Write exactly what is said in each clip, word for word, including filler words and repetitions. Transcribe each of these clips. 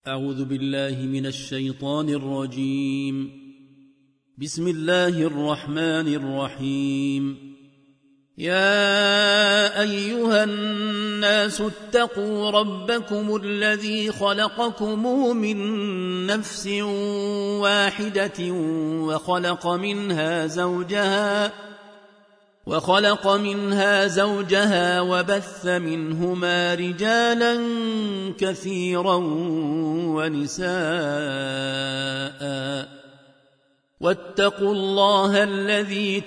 أعوذ بالله من الشيطان الرجيم. بسم الله الرحمن الرحيم. يا أيها الناس اتقوا ربكم الذي خلقكم من نفس واحدة وخلق منها زوجها وخلق منها زوجها وبث منهما رجالا كثيرا ونساء، واتقوا الله الذي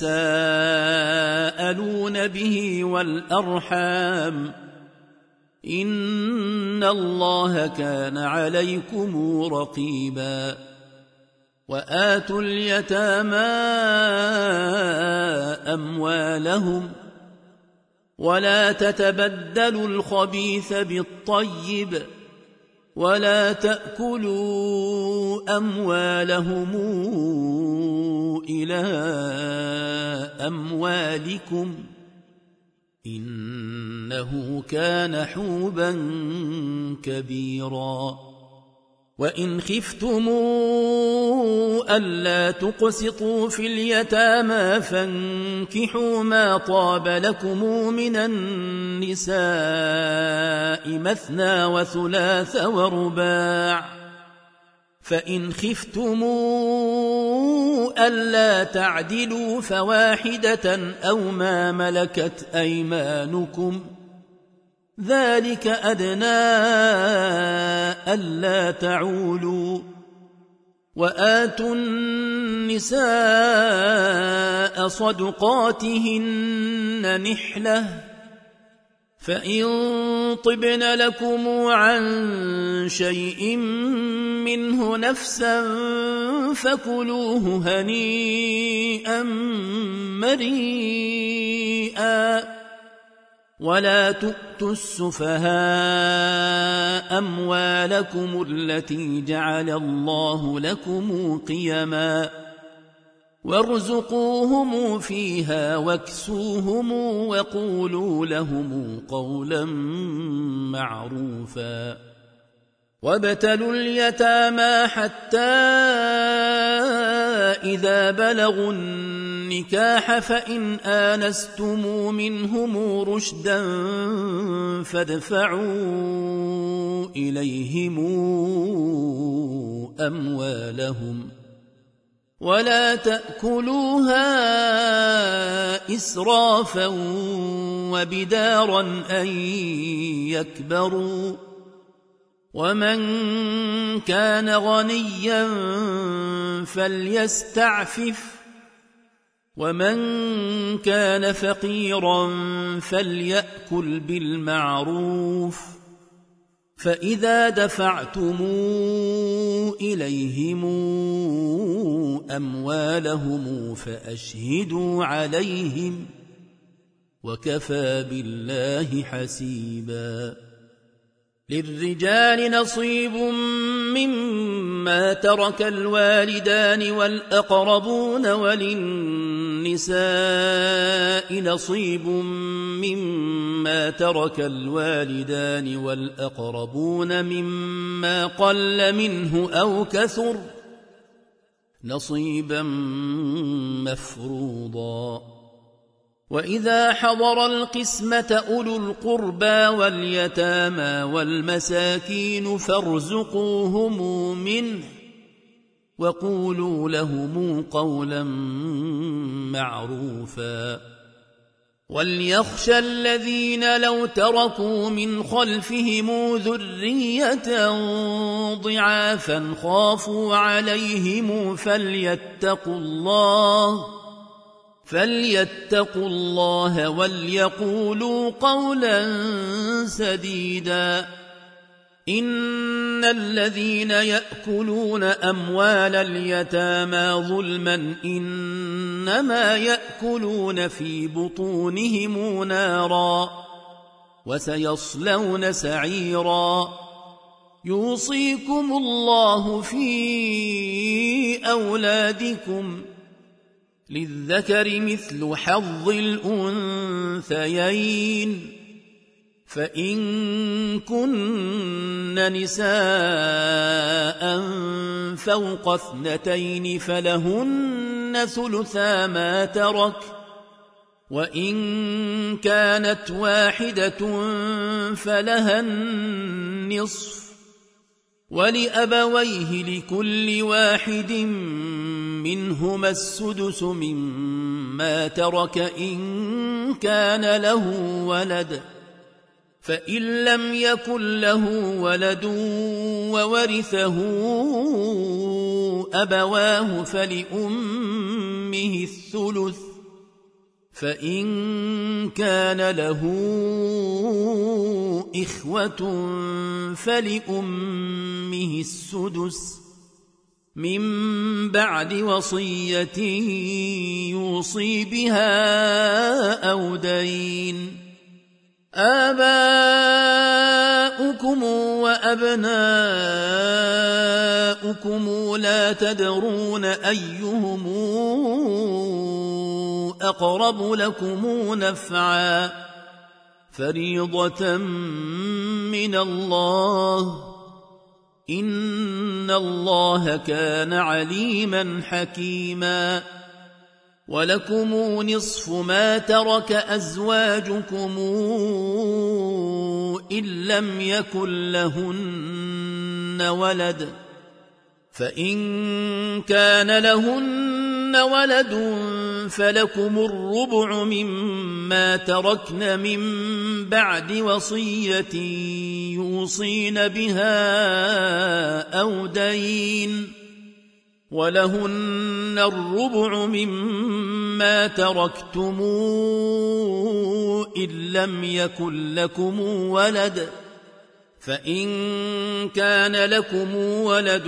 تساءلون به والأرحام، إن الله كان عليكم رقيبا. وآتوا اليتامى أموالهم ولا تتبدلوا الخبيث بالطيب ولا تأكلوا أموالهم إلى أموالكم إنه كان حوبا كبيرا. وإن خفتموا ألا تقسطوا في اليتامى فانكحوا ما طاب لكم من النساء مثنى وثلاث ورباع، فإن خفتموا ألا تعدلوا فواحدة أو ما ملكت أيمانكم، ذلك أدنى ألا تعولوا. وآتوا النساء صدقاتهن نحلة، فإن طبن لكم عن شيء منه نفسا فكلوه هنيئا مريئا. ولا تؤتوا السفهاء أموالكم التي جعل الله لكم قيما، وارزقوهم فيها واكسوهم وقولوا لهم قولا معروفا. وابتلوا اليتامى حتى إذا بلغوا النكاح فإن آنستم منهم رشدا فادفعوا إليهم أموالهم ولا تأكلوها إسرافا وبدارا أن يكبروا. ومن كان غنيا فليستعفف، ومن كان فقيرا فليأكل بالمعروف. فإذا دفعتم إليهم أموالهم فأشهدوا عليهم، وكفى بالله حسيبا. للرجال نصيب مما ترك الوالدان والأقربون، وللنساء نصيب مما ترك الوالدان والأقربون مما قل منه أو كثر، نصيبا مفروضا. وإذا حضر القسمة أولو القربى واليتامى والمساكين فارزقوهم منه وقولوا لهم قولا معروفا. وليخشى الذين لو تركوا من خلفهم ذرية ضعافا خافوا عليهم فليتقوا الله فليتقوا الله وليقولوا قولا سديدا. إن الذين يأكلون أموال اليتامى ظلما إنما يأكلون في بطونهم نارا وسيصلون سعيرا. يوصيكم الله في أولادكم، للذكر مثل حظ الأنثيين، فإن كن نساء فوق اثنتين فلهن ثلثا ما ترك، وإن كانت واحدة فلها النصف، ولأبويه لكل واحد منهما السدس مما ترك إن كان له ولد، فإن لم يكن له ولد وورثه أبواه فلأمه الثلث، فإن كان له إخوة فلأمه السدس من بعد وصية يوصي بها أو دين. آباؤكم وأبناؤكم لا تدرون أيهم أقرب لكم نفعا، فريضة من الله، إن الله كان عليما حكيما. ولكم نصف ما ترك أزواجكم إن لم يكن لهن ولد، فإن كان لهن ولد فلكم الربع مما تركن من بعد وصية يوصين بها أو دين، ولهن الربع مما تركتم إن لم يكن لكم ولد، فإن كان لكم ولد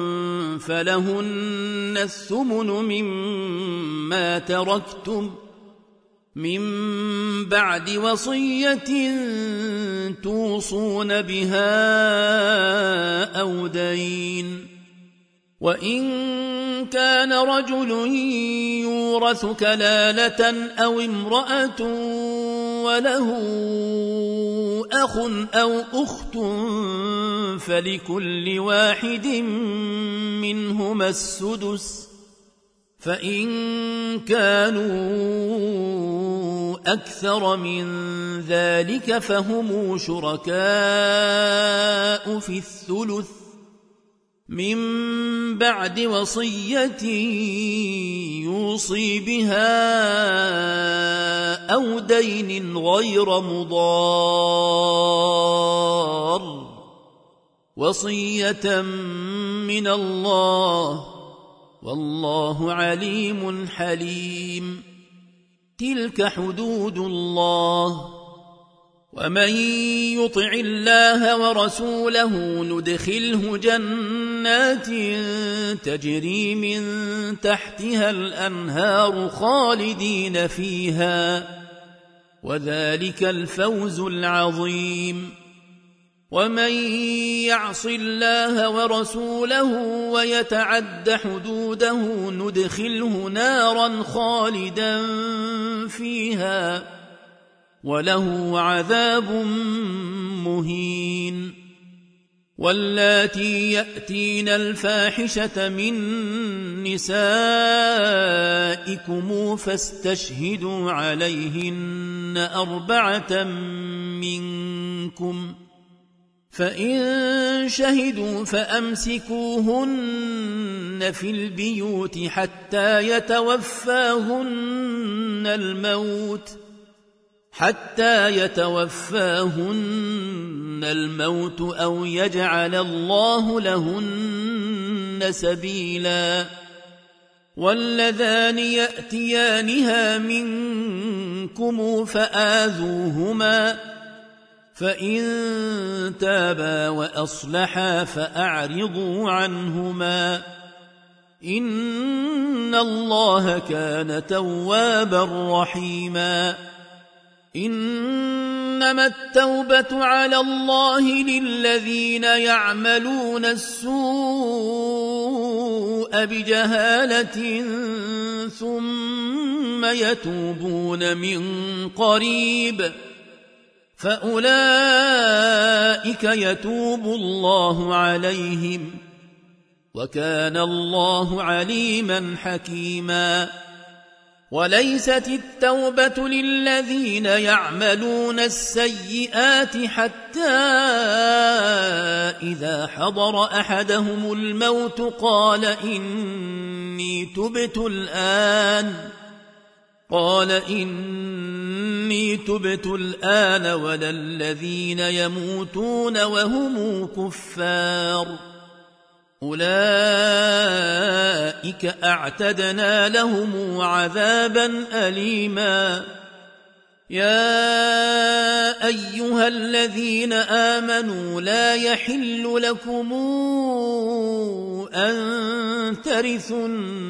فلهن الثمن مما تركتم من بعد وصية توصون بها أو دين. وإن كان رجل يورث كلالة أو امرأة وله أخ أو أخت فلكل واحد منهما السدس، فإن كانوا أكثر من ذلك فهم شركاء في الثلث من بعد وصية يوصي بها أو دين غير مضار، وصية من الله، والله عليم حليم. تلك حدود الله، ومن يطع الله ورسوله ندخله جنات تجري من تحتها الأنهار خالدين فيها، وذلك الفوز العظيم. ومن يعص الله ورسوله ويتعد حدوده ندخله نارا خالدا فيها، وله عذاب مهين. واللاتي يأتين الفاحشة من نسائكم فاستشهدوا عليهن أربعة منكم، فإن شهدوا فأمسكوهن في البيوت حتى يتوفاهن الموت حتى يتوفاهن الموت أو يجعل الله لهن سبيلا. واللذان يأتيانها منكم فآذوهما، فإن تابا وأصلحا فأعرضوا عنهما، إن الله كان توابا رحيما. إنما التوبة على الله للذين يعملون السوء بجهالة ثم يتوبون من قريب فأولئك يتوب الله عليهم وكان الله عليما حكيما. وليست التوبة للذين يعملون السيئات حتى إذا حضر أحدهم الموت قال إني تبت الآن قال إني تبت الآن ولا الذين يموتون وهم كفار أولئك أعتدنا لهم عذابا أليما. يا أيها الذين آمنوا لا يحل لكم أن ترثوا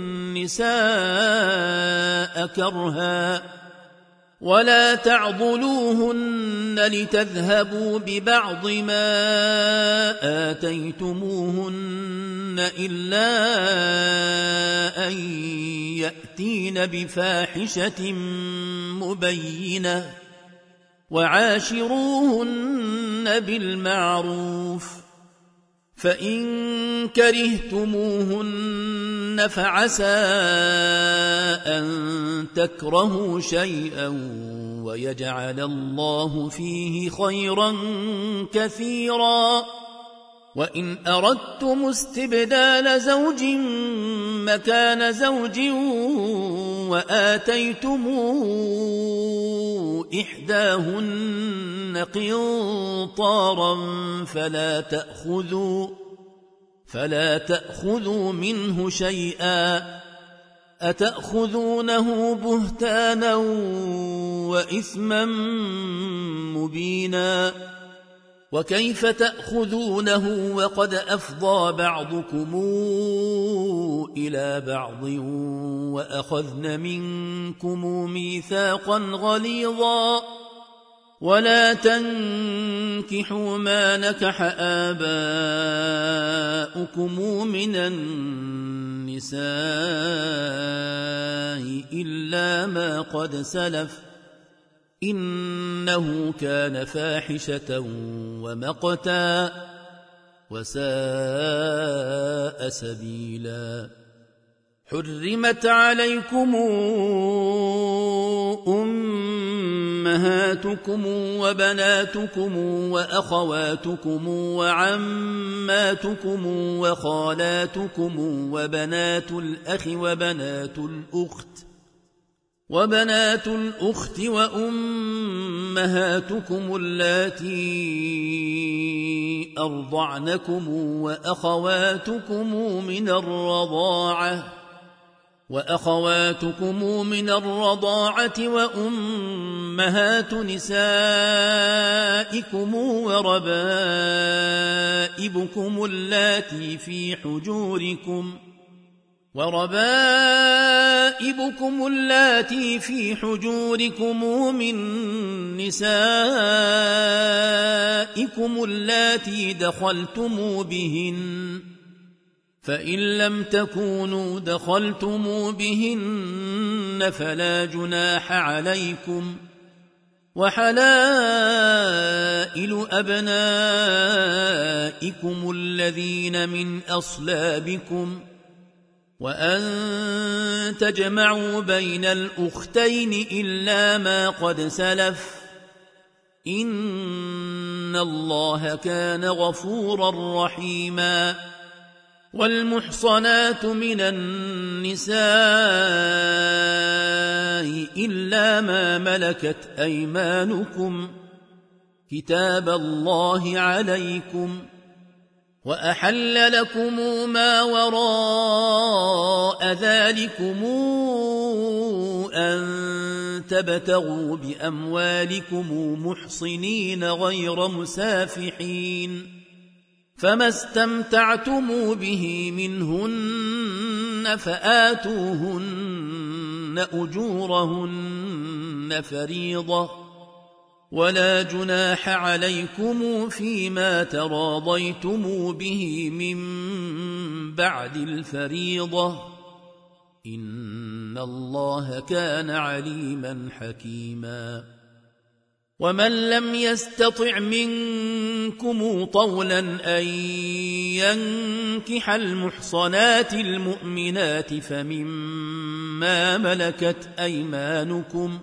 النساء كرها ولا تعضلوهن لتذهبوا ببعض ما آتيتموهن إلا أن يأتين بفاحشة مبينة وعاشروهن بالمعروف فإن كرهتموهن فعسى أن تكرهوا شيئا ويجعل الله فيه خيرا كثيرا. وإن أردتم استبدال زوج مكان زوج وآتيتم إحداهن قنطارا فلا تأخذوا فلا تأخذوا منه شيئا أتأخذونه بهتانا وإثما مبينا. وكيف تأخذونه وقد أفضى بعضكم إلى بعض وأخذن منكم ميثاقا غليظا. ولا تنكحوا ما نكح آباؤكم من النساء إلا ما قد سلف إنه كان فاحشة ومقتا وساء سبيلا. حرمت عليكم أمهاتكم وبناتكم وأخواتكم وعماتكم وخالاتكم وبنات الأخ وبنات الأخت وبنات الأخت وأمهاتكم اللاتي أرضعنكم وأخواتكم من الرضاعة وأخواتكم من الرضاعة وأمهات نسائكم وربائبكم اللاتي في حجوركم وربائبكم اللاتي في حجوركم من نسائكم اللاتي دخلتم بهن فإن لم تكونوا دخلتم بهن فلا جناح عليكم. وحلائل أبنائكم الذين من أصلابكم وأن تجمعوا بين الأختين إلا ما قد سلف إن الله كان غفورا رحيما. والمحصنات من النساء إلا ما ملكت أيمانكم كتاب الله عليكم. وأحل لكم ما وراء ذلكم أن تبتغوا بأموالكم محصنين غير مسافحين فما استمتعتم به منهن فآتوهن أجورهن فريضة ولا جناح عليكم فيما تراضيتم به من بعد الفريضة إن الله كان عليما حكيما. ومن لم يستطع منكم طولا أن ينكح المحصنات المؤمنات فمما ملكت أيمانكم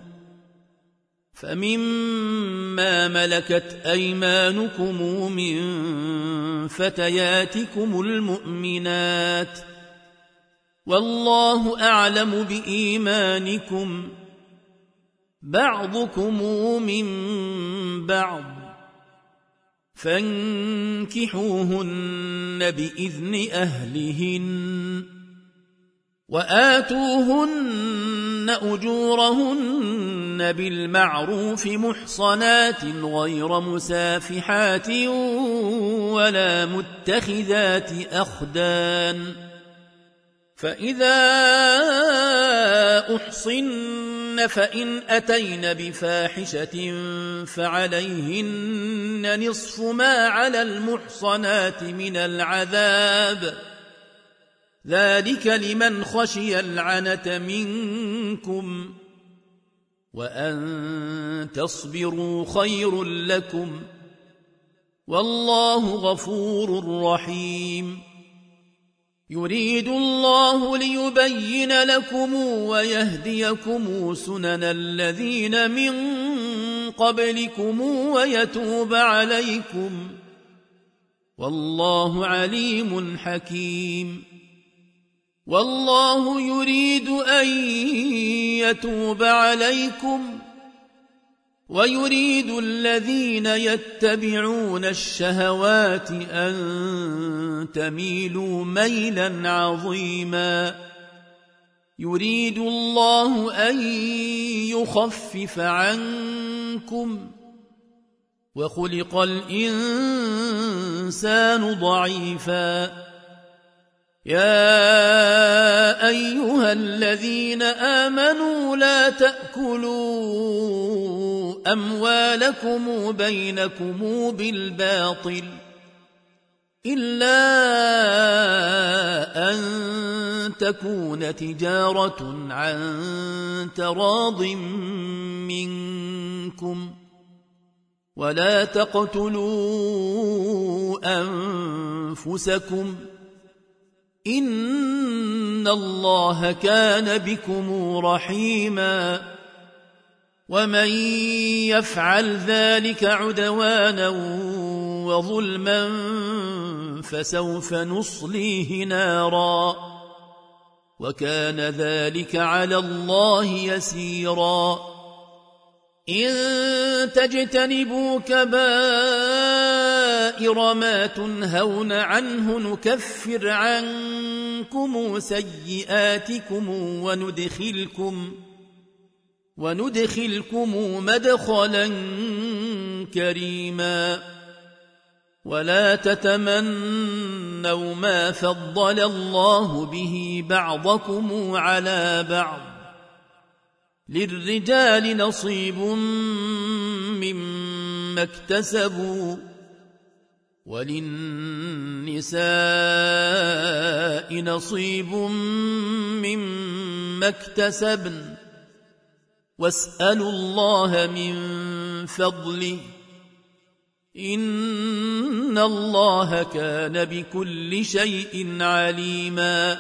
فمما ملكت أيمانكم من فتياتكم المؤمنات والله أعلم بإيمانكم بعضكم من بعض فانكحوهن بإذن أهلهن وآتوهن أجورهن بالمعروف محصنات غير مسافحات ولا متخذات أخدان فإذا أحصن فإن أتين بفاحشة فعليهن نصف ما على المحصنات من العذاب ذلك لمن خشي العنة منكم وأن تصبروا خير لكم والله غفور رحيم يريد الله ليبين لكم ويهديكم سنن الذين من قبلكم ويتوب عليكم والله عليم حكيم والله يريد أن يتوب عليكم ويريد الذين يتبعون الشهوات أن تميلوا ميلا عظيما يريد الله أن يخفف عنكم وخلق الإنسان ضعيفا يا أيها الذين آمنوا لا تأكلوا أموالكم بينكم بالباطل إلا أن تكون تجارة عن تراض منكم ولا تقتلوا أنفسكم إن الله كان بكم رحيما ومن يفعل ذلك عدوانا وظلما فسوف نصليه نارا وكان ذلك على الله يسيرا إن تجتنبوا كبائر ما تنهون عنه نكفر عنكم سيئاتكم وندخلكم وندخلكم مدخلا كريما ولا تتمنوا ما فضل الله به بعضكم على بعض للرجال نصيب مما اكتسبوا وللنساء نصيب مما اكتسبن واسألوا الله من فضله إن الله كان بكل شيء عليما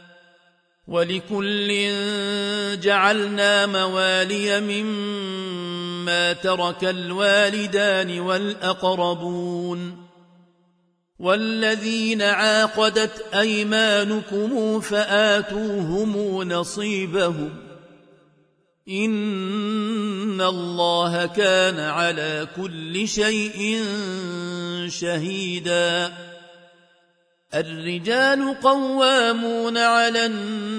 ولكل جعلنا موالي مما ترك الوالدان والأقربون والذين عاقدت أيمانكم فآتوهم نصيبهم إن الله كان على كل شيء شهيدا الرجال قوامون على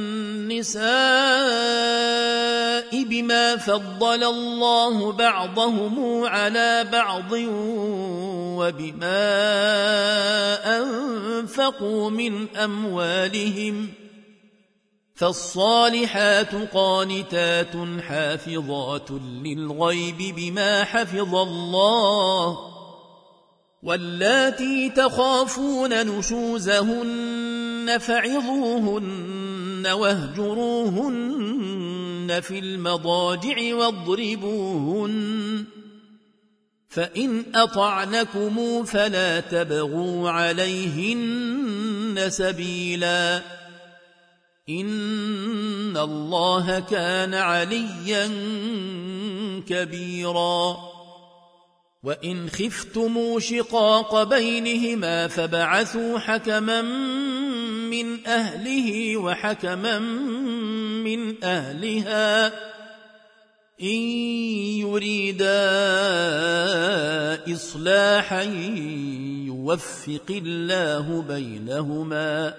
النساء بما فضل الله بعضهم على بعض وبما أنفقوا من أموالهم فالصالحات قانتات حافظات للغيب بما حفظ الله واللاتي تخافون نشوزهن فعظوهن واهجروهن في المضاجع واضربوهن فإن أطعنكم فلا تبغوا عليهن سبيلا إن الله كان عليا كبيرا وإن خفتم شقاق بينهما فبعثوا حكما من أهله وحكما من أهلها إن يريدا إصلاحا يوفق الله بينهما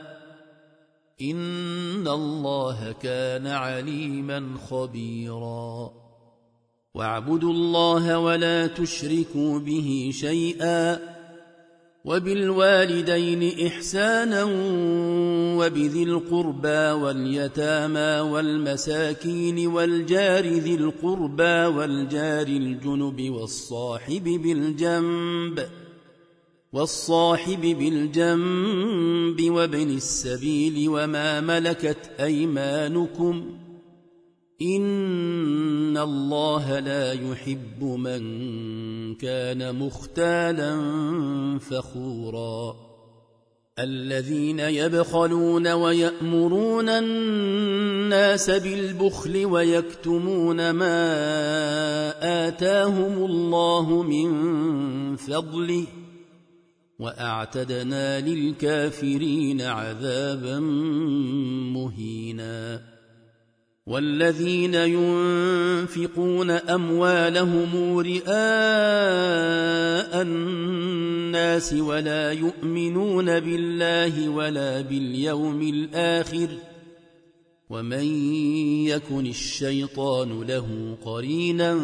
إن الله كان عليما خبيرا واعبدوا الله ولا تشركوا به شيئا وبالوالدين إحسانا وبذي القربى واليتامى والمساكين والجار ذي القربى والجار الجنب والصاحب بالجنب والصاحب بالجنب وابن السبيل وما ملكت أيمانكم إن الله لا يحب من كان مختالا فخورا الذين يبخلون ويأمرون الناس بالبخل ويكتمون ما آتاهم الله من فضله وأعتدنا للكافرين عذابا مهينا والذين ينفقون أموالهم رئاء الناس ولا يؤمنون بالله ولا باليوم الآخر ومن يكن الشيطان له قرينا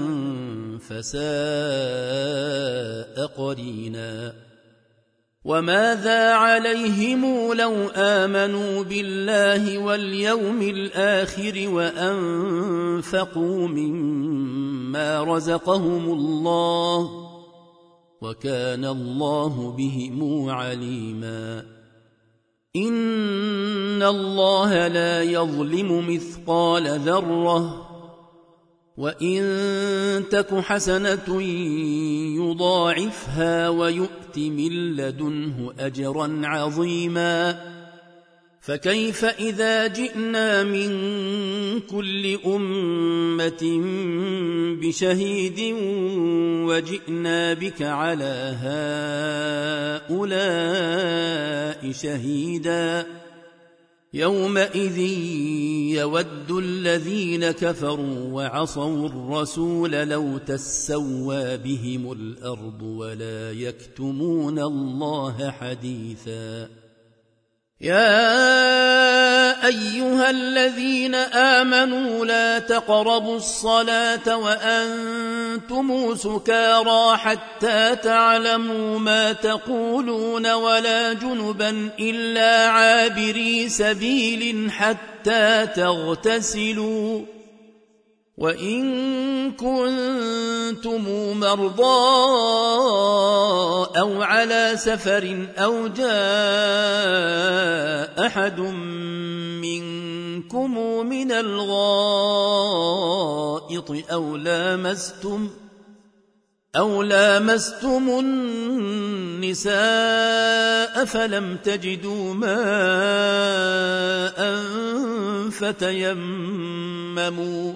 فساء قرينا وماذا عليهم لو آمنوا بالله واليوم الآخر وأنفقوا مما رزقهم الله وكان الله بهم عليما إن الله لا يظلم مثقال ذرة وإن تك حسنة يضاعفها ويؤت من لدنه أجرا عظيما فكيف إذا جئنا من كل أمة بشهيد وجئنا بك على هؤلاء شهيدا يومئذ يود الذين كفروا وعصوا الرسول لو تسوى بهم الأرض ولا يكتمون الله حديثا يا أيها الذين آمنوا لا تقربوا الصلاة وأنتم سكارى حتى تعلموا ما تقولون ولا جنبا إلا عابري سبيل حتى تغتسلوا وإن كنتم مرضى أو على سفر أو جاء أحد منكم من الغائط أو لامستم أو لامستم النساء فلم تجدوا ماء فتيمموا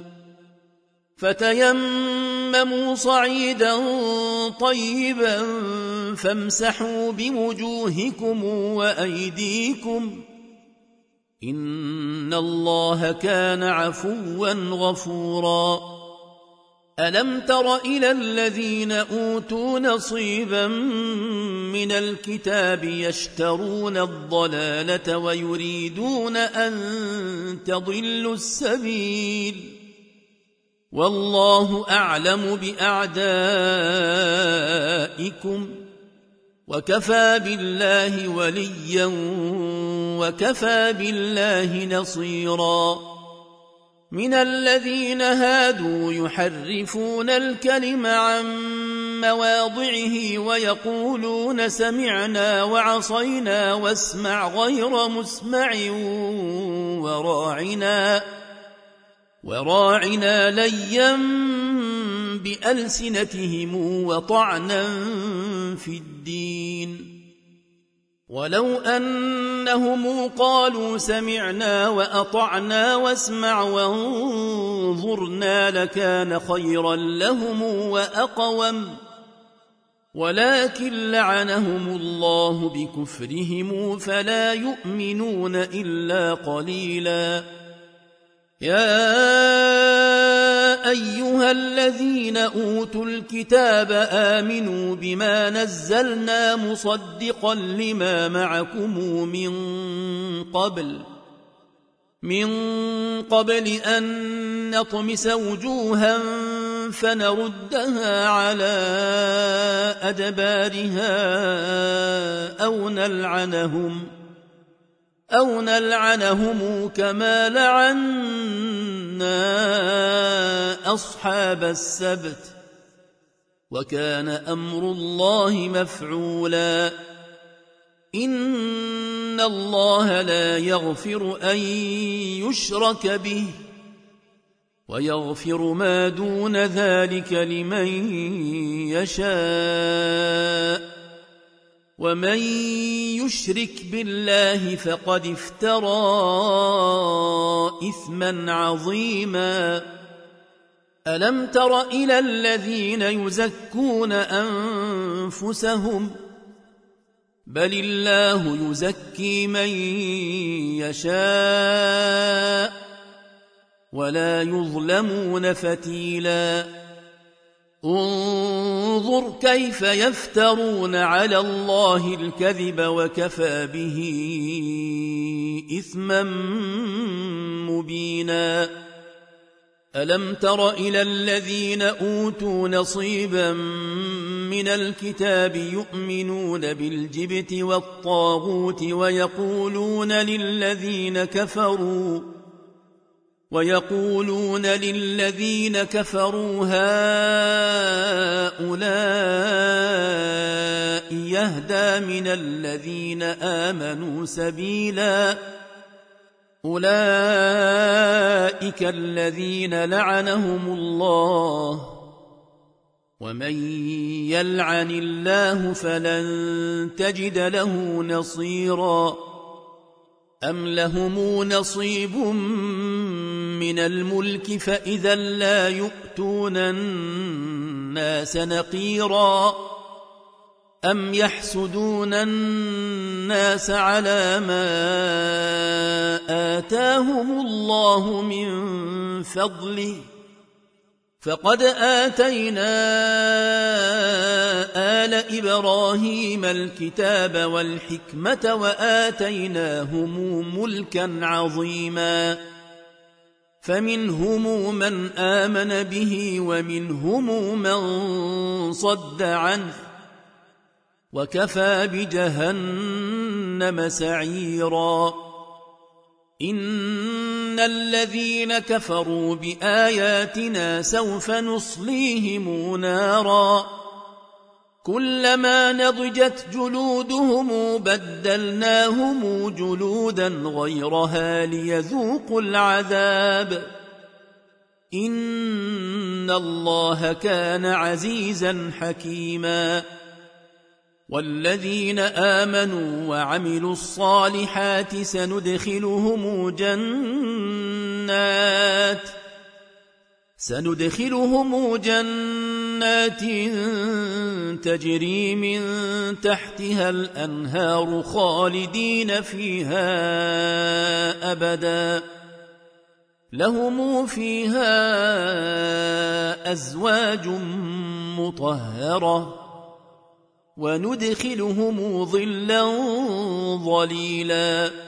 فتيمموا صعيدا طيبا فامسحوا بوجوهكم وأيديكم إن الله كان عفوا غفورا ألم تر إلى الذين أوتوا نصيبا من الكتاب يشترون الضلالة ويريدون أن تضلوا السبيل والله أعلم بأعدائكم وكفى بالله وليا وكفى بالله نصيرا من الذين هادوا يحرفون الكلم عن مواضعه ويقولون سمعنا وعصينا واسمع غير مسمع وراعنا وراعنا ليا بألسنتهم وطعنا في الدين. ولو أنهم قالوا سمعنا وأطعنا واسمع وانظرنا لكان خيرا لهم وأقوم، ولكن لعنهم الله بكفرهم فلا يؤمنون إلا قليلا. يا أيها الذين أوتوا الكتاب آمنوا بما نزلنا مصدقا لما معكم من قبل من قبل أن نطمس وجوها فنردها على أدبارها أو نلعنهم أو نلعنهم كما لعنا أصحاب السبت، وكان أمر الله مفعولا. إن الله لا يغفر أن يشرك به ويغفر ما دون ذلك لمن يشاء، ومن يشرك بالله فقد افترى إثما عظيما. ألم تر إلى الذين يزكون أنفسهم بل الله يزكي من يشاء ولا يظلمون فتيلا. انظر كيف يفترون على الله الكذب وكفى به إثما مبينا. ألم تر إلى الذين أوتوا نصيبا من الكتاب يؤمنون بالجبت والطاغوت ويقولون للذين كفروا ويقولون للذين كفروا هؤلاء يهدى من الذين آمنوا سبيلا. أولئك الذين لعنهم الله، ومن يلعن الله فلن تجد له نصيرا. أم لهم نصيب من الملك فإذا لا يؤتون الناس نقيرا. أم يحسدون الناس على ما آتاهم الله من فضله فقد آتينا آل إبراهيم الكتاب والحكمة وآتيناهم ملكا عظيما. فمنهم من آمن به ومنهم من صد عنه، وكفى بجهنم سعيرا. إن الذين كفروا بآياتنا سوف نصليهم نارا كلما نضجت جلودهم بدلناهم جلودا غيرها ليذوقوا العذاب. إن الله كان عزيزا حكيما. والذين آمنوا وعملوا الصالحات سندخلهم جنات سندخلهم جنات تجري من تحتها الأنهار خالدين فيها أبدا، لهم فيها أزواج مطهرة وندخلهم ظلا ظليلا.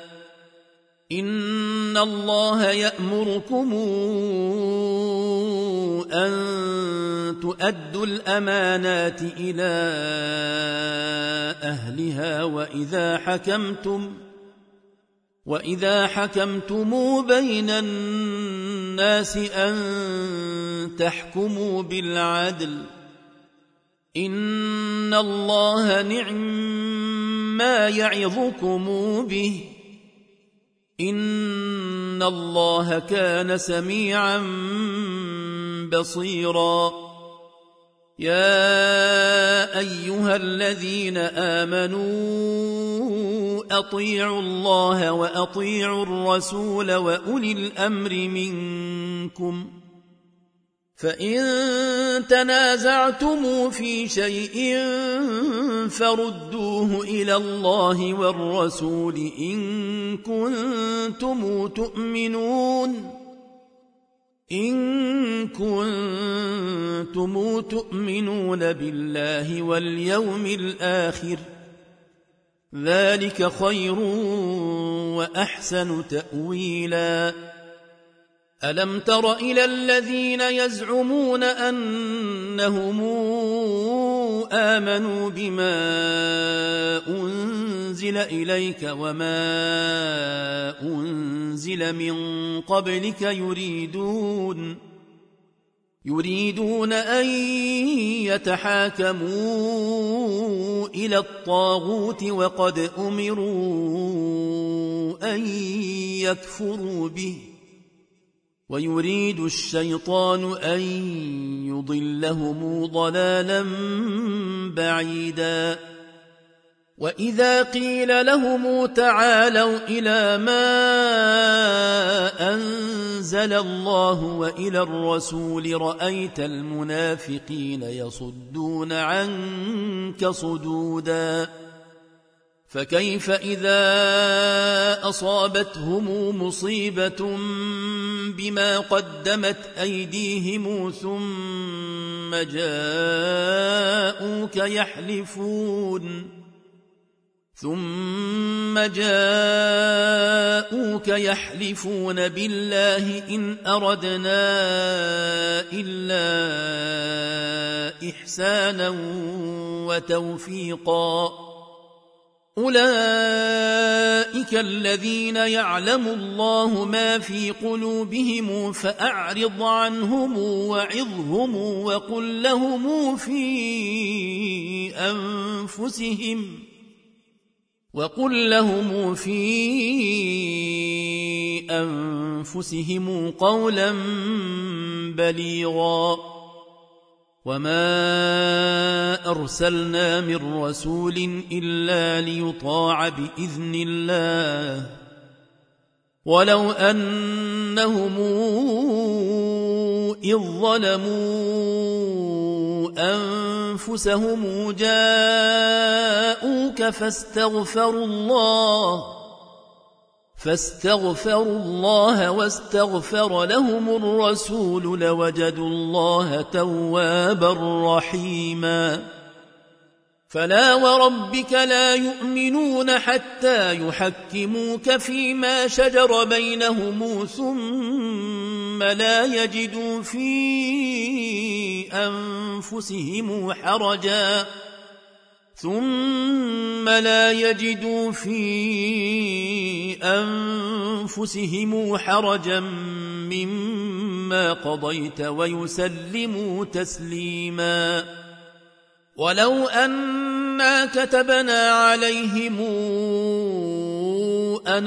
إن الله يأمركم أن تؤدوا الأمانات إلى أهلها وإذا حكمتم وإذا حكمتم بين الناس أن تحكموا بالعدل. إن الله نعم ما يعظكم به، إن الله كان سميعا بصيرا. يا أيها الذين آمنوا أطيعوا الله وأطيعوا الرسول وأولي الأمر منكم فإن تنازعتم في شيء فردوه إلى الله والرسول إن كنتم تؤمنون إن كنتم تؤمنون بالله واليوم الآخر ذلك خير وأحسن تأويلا ألم تر إلى الذين يزعمون أنهم آمنوا بما أنزل إليك وما أنزل من قبلك يريدون يريدون أن يتحاكموا إلى الطاغوت وقد أمروا أن يكفروا به ويريد الشيطان أن يضلهم ضلالا بعيدا وإذا قيل لهم تعالوا إلى ما أنزل الله وإلى الرسول رأيت المنافقين يصدون عنك صدودا فكيف إذا أصابتهم مصيبة بما قدمت أيديهم ثم جاءوك يحلفون ثم جاءوك يحلفون بالله إن أردنا إلا إحسانا وتوفيقا أولئك الذين يعلم الله ما في قلوبهم فأعرض عنهم وعظهم وقل لهم في أنفسهم وقل لهم في أنفسهم قولا بليغا وما أرسلنا من رسول إلا ليطاع بإذن الله ولو أنهم إذ ظلموا أنفسهم جاءوك فاستغفروا الله فاستغفروا الله واستغفر لهم الرسول لوجدوا الله توابا رحيما فلا وربك لا يؤمنون حتى يحكموك فيما شجر بينهم ثم لا يجدوا في أنفسهم حرجا ثم لا يجدوا في أنفسهم حرجا مما قضيت ويسلموا تسليما ولو أنا كتبنا عليهم أن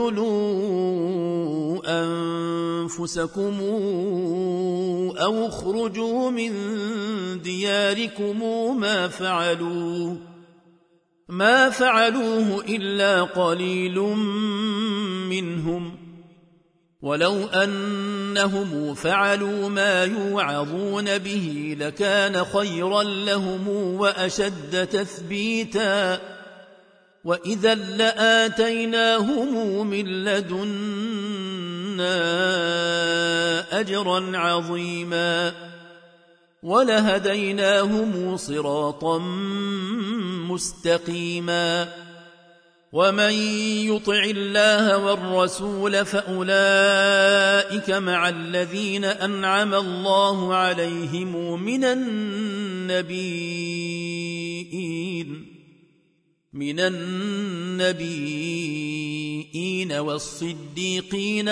اقتلوا أنفسكم أو اخرجوا من دياركم ما فعلوه ما فعلوه إلا قليل منهم ولو أنهم فعلوا ما يوعظون به لكان خيرا لهم وأشد تثبيتا وإذا لآتيناهم من لدنا أجرا عظيما ولهديناهم صراطا مستقيما ومن يطع الله والرسول فأولئك مع الذين أنعم الله عليهم من النبيين من النبيين والصديقين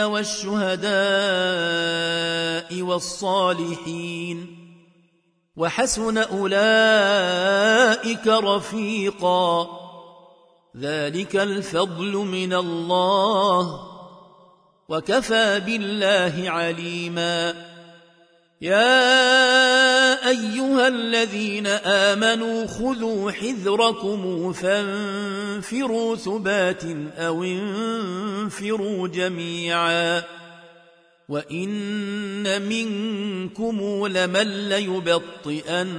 والشهداء والصالحين وحسن أولئك رفيقا ذلك الفضل من الله وكفى بالله عليما يا أيها الذين آمنوا خذوا حذركم فانفروا ثبات أو انفروا جميعا وإن منكم لمن ليبطئن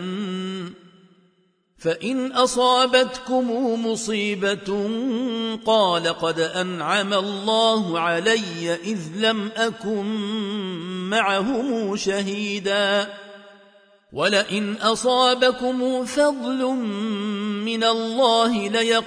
فإن أصابتكم مصيبة قال قد أنعم الله علي إذ لم أكن معهم شهيدا ولئن أصابكم فضل من الله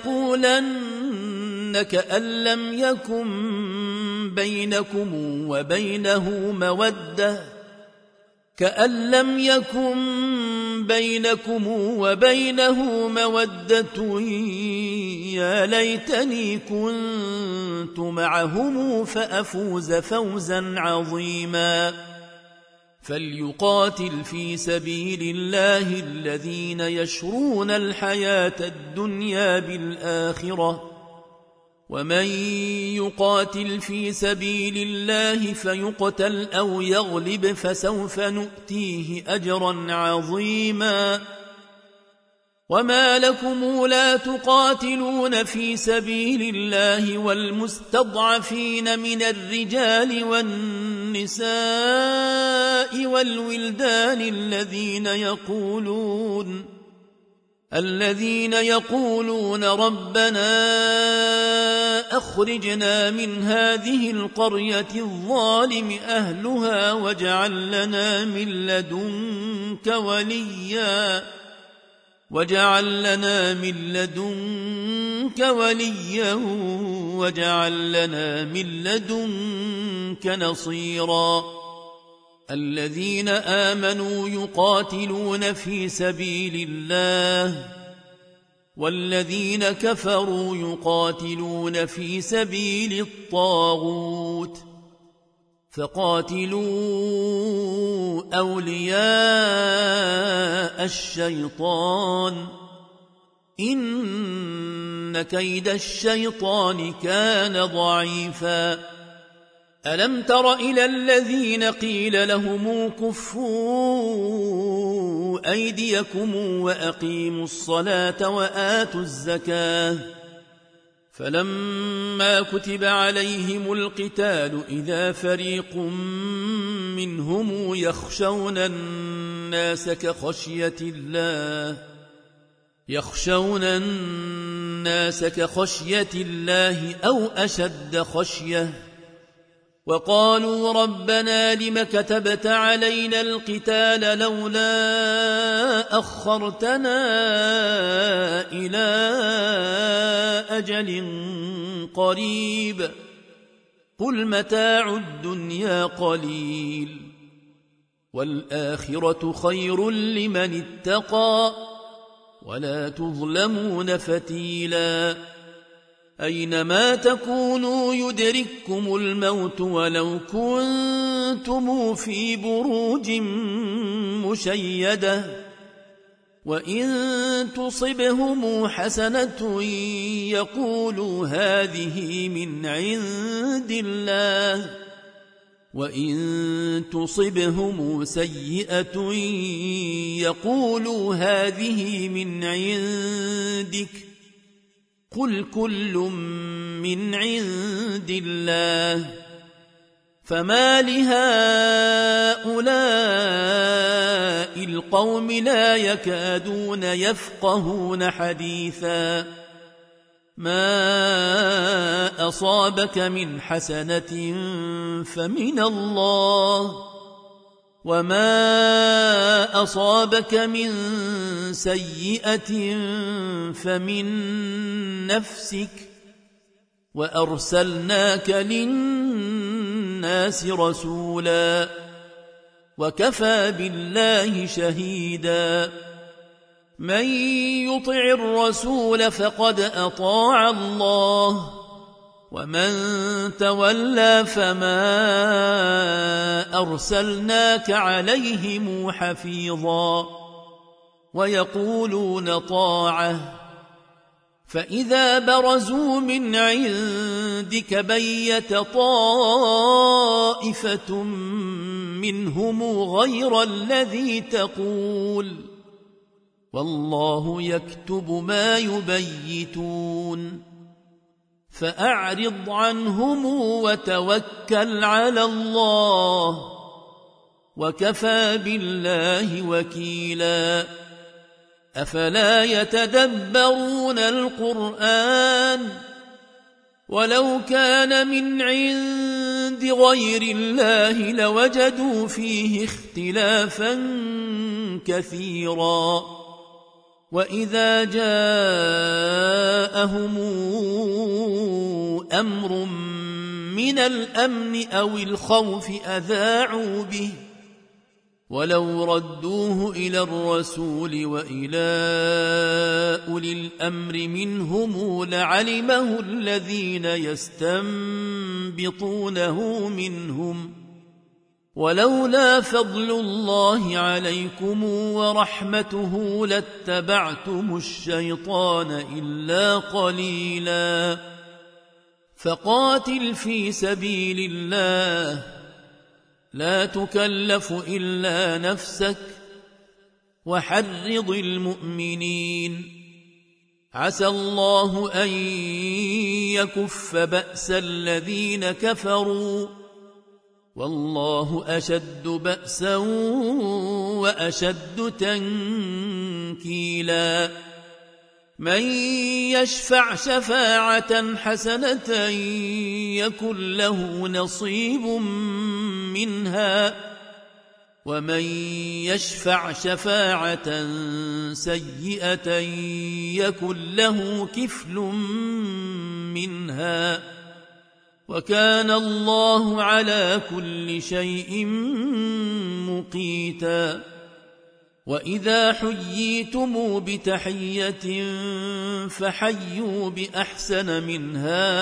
ليقولن كأن لم يكن بينكم وبينه مودة كأن لم يكن بينكم وبينه مودة يا ليتني كنت معهم فأفوز فوزا عظيما فليقاتل في سبيل الله الذين يشرون الحياة الدنيا بالآخرة ومن يقاتل في سبيل الله فيقتل أو يغلب فسوف نؤتيه أجرا عظيما وما لكم لا تقاتلون في سبيل الله والمستضعفين من الرجال والنساء والولدان الذين يقولون الذين يقولون ربنا أخرجنا من هذه القرية الظالم أهلها واجعل لنا من لدنك وليا واجعل لنا من لدنك وليا واجعل لنا من لدنك نصيرا الذين آمنوا يقاتلون في سبيل الله والذين كفروا يقاتلون في سبيل الطاغوت فقاتلوا أولياء الشيطان إن كيد الشيطان كان ضعيفا ألم تر إلى الذين قيل لهم كفوا أيديكم وأقيموا الصلاة وآتوا الزكاة فلما كتب عليهم القتال إذا فريق منهم يخشون الناس كخشية الله يخشون الناس كخشية الله أو أشد خشية وقالوا ربنا لم كتبت علينا القتال لولا أخرتنا إلى أجل قريب قل متاع الدنيا قليل والآخرة خير لمن اتقى ولا تظلمون فتيلا أينما تكونوا يدرككم الموت ولو كنتم في بروج مشيدة وإن تصبهم حسنة يقولوا هذه من عند الله وإن تصبهم سيئة يقولوا هذه من عندك قل كل من عند الله فما لهؤلاء القوم لا يكادون يفقهون حديثا ما أصابك من حسنة فمن الله وما أصابك من سيئة فمن نفسك وأرسلناك للناس رسولا وكفى بالله شهيدا من يطع الرسول فقد أطاع الله ومن تولى فما أرسلناك عليهم حفيظا ويقولون طاعة فإذا برزوا من عندك بيت طائفة منهم غير الذي تقول والله يكتب ما يبيتون فأعرض عنهم وتوكل على الله وكفى بالله وكيلا أفلا يتدبرون القرآن ولو كان من عند غير الله لوجدوا فيه اختلافا كثيرا وإذا جاءهم أمر من الأمن أو الخوف أذاعوا به ولو ردوه إلى الرسول وإلى أولي الأمر منهم لعلمه الذين يستنبطونه منهم ولولا فضل الله عليكم ورحمته لاتبعتم الشيطان إلا قليلا فقاتل في سبيل الله لا تكلف إلا نفسك وحرض المؤمنين عسى الله أن يكف بأس الذين كفروا والله أشد بأسا وأشد تنكيلا من يشفع شفاعة حسنة يكن له نصيب منها ومن يشفع شفاعة سيئة يكن له كفل منها وكان الله على كل شيء مقيتا وإذا حييتم بتحية فحيوا بأحسن منها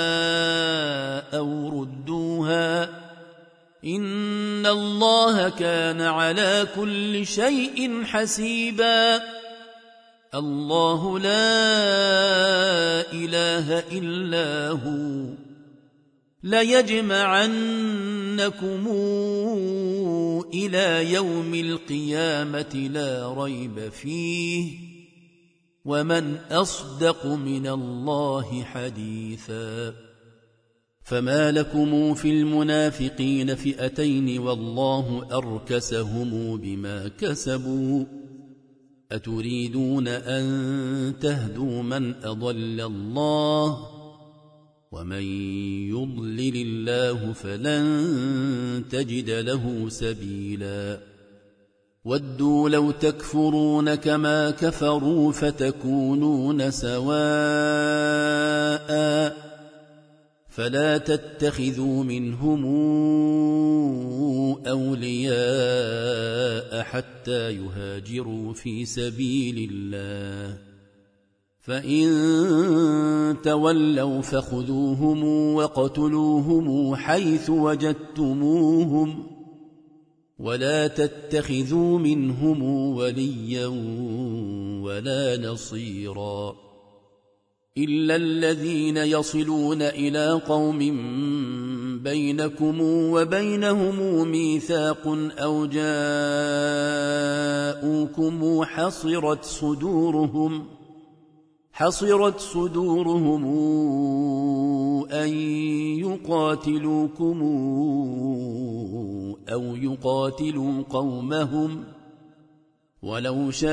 أو ردوها إن الله كان على كل شيء حسيبا الله لا إله إلا هو ليجمعنكم إلى يوم القيامة لا ريب فيه ومن أصدق من الله حديثا فما لكم في المنافقين فئتين والله أركسهم بما كسبوا أتريدون أن تهدوا من أضل الله ومن يضلل الله فلن تجد له سبيلا ودوا لو تكفرون كما كفروا فتكونون سواء فلا تتخذوا منهم أولياء حتى يهاجروا في سبيل الله فإن تولوا فخذوهم وقتلوهم حيث وجدتموهم ولا تتخذوا منهم وليا ولا نصيرا إلا الذين يصلون إلى قوم بينكم وبينهم ميثاق أو جاءوكم حصرت صدورهم حصرت صدورهم أن يقاتلوكم أو يقاتلوا قومهم ولو شاء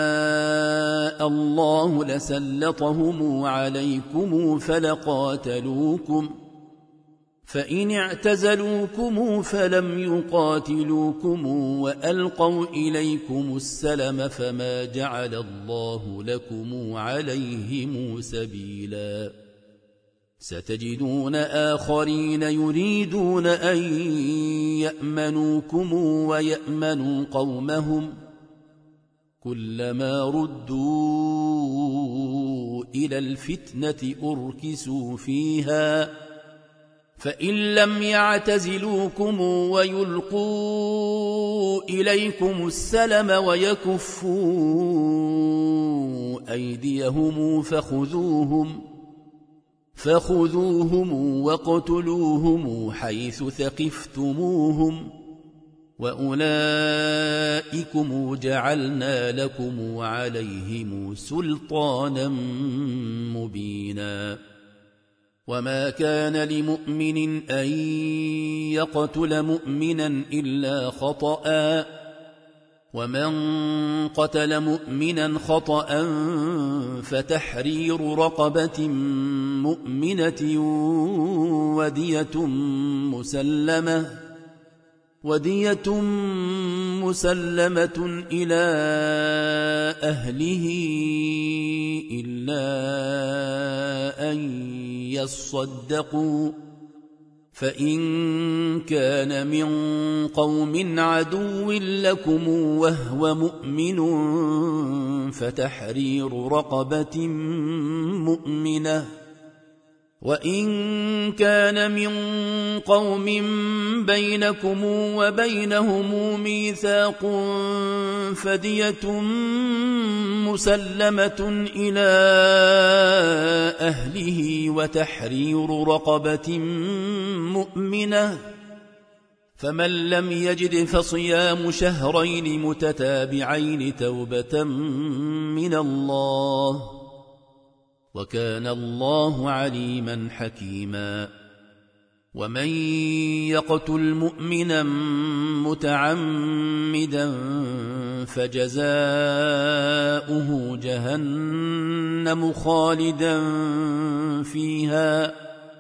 الله لسلطهم عليكم فلقاتلوكم فإن اعتزلوكم فلم يقاتلوكم وألقوا إليكم السلم فما جعل الله لكم عليهم سبيلا ستجدون آخرين يريدون أن يأمنوكم ويأمنوا قومهم كلما ردوا إلى الفتنة أركسوا فيها فإن لم يعتزلوكم ويلقوا إليكم السلم ويكفوا أيديهم فخذوهم فخذوهم واقتلوهم حيث ثقفتموهم وأولئكم جعلنا لكم عليهم سلطانا مبينا وما كان لمؤمن أن يقتل مؤمنا إلا خطأ ومن قتل مؤمنا خطأ فتحرير رقبة مؤمنة ودية مسلمة ودية مسلمة إلى أهله إلا أن يصدقوا فإن كان من قوم عدو لكم وهو مؤمن فتحرير رقبة مؤمنة وإن كان من قوم بينكم وبينهم ميثاق فدية مسلمة إلى أهله وتحرير رقبة مؤمنة فمن لم يجد فصيام شهرين متتابعين توبة من الله وكان الله عليما حكيما ومن يقتل مؤمنا متعمدا فجزاؤه جهنم خالدا فيها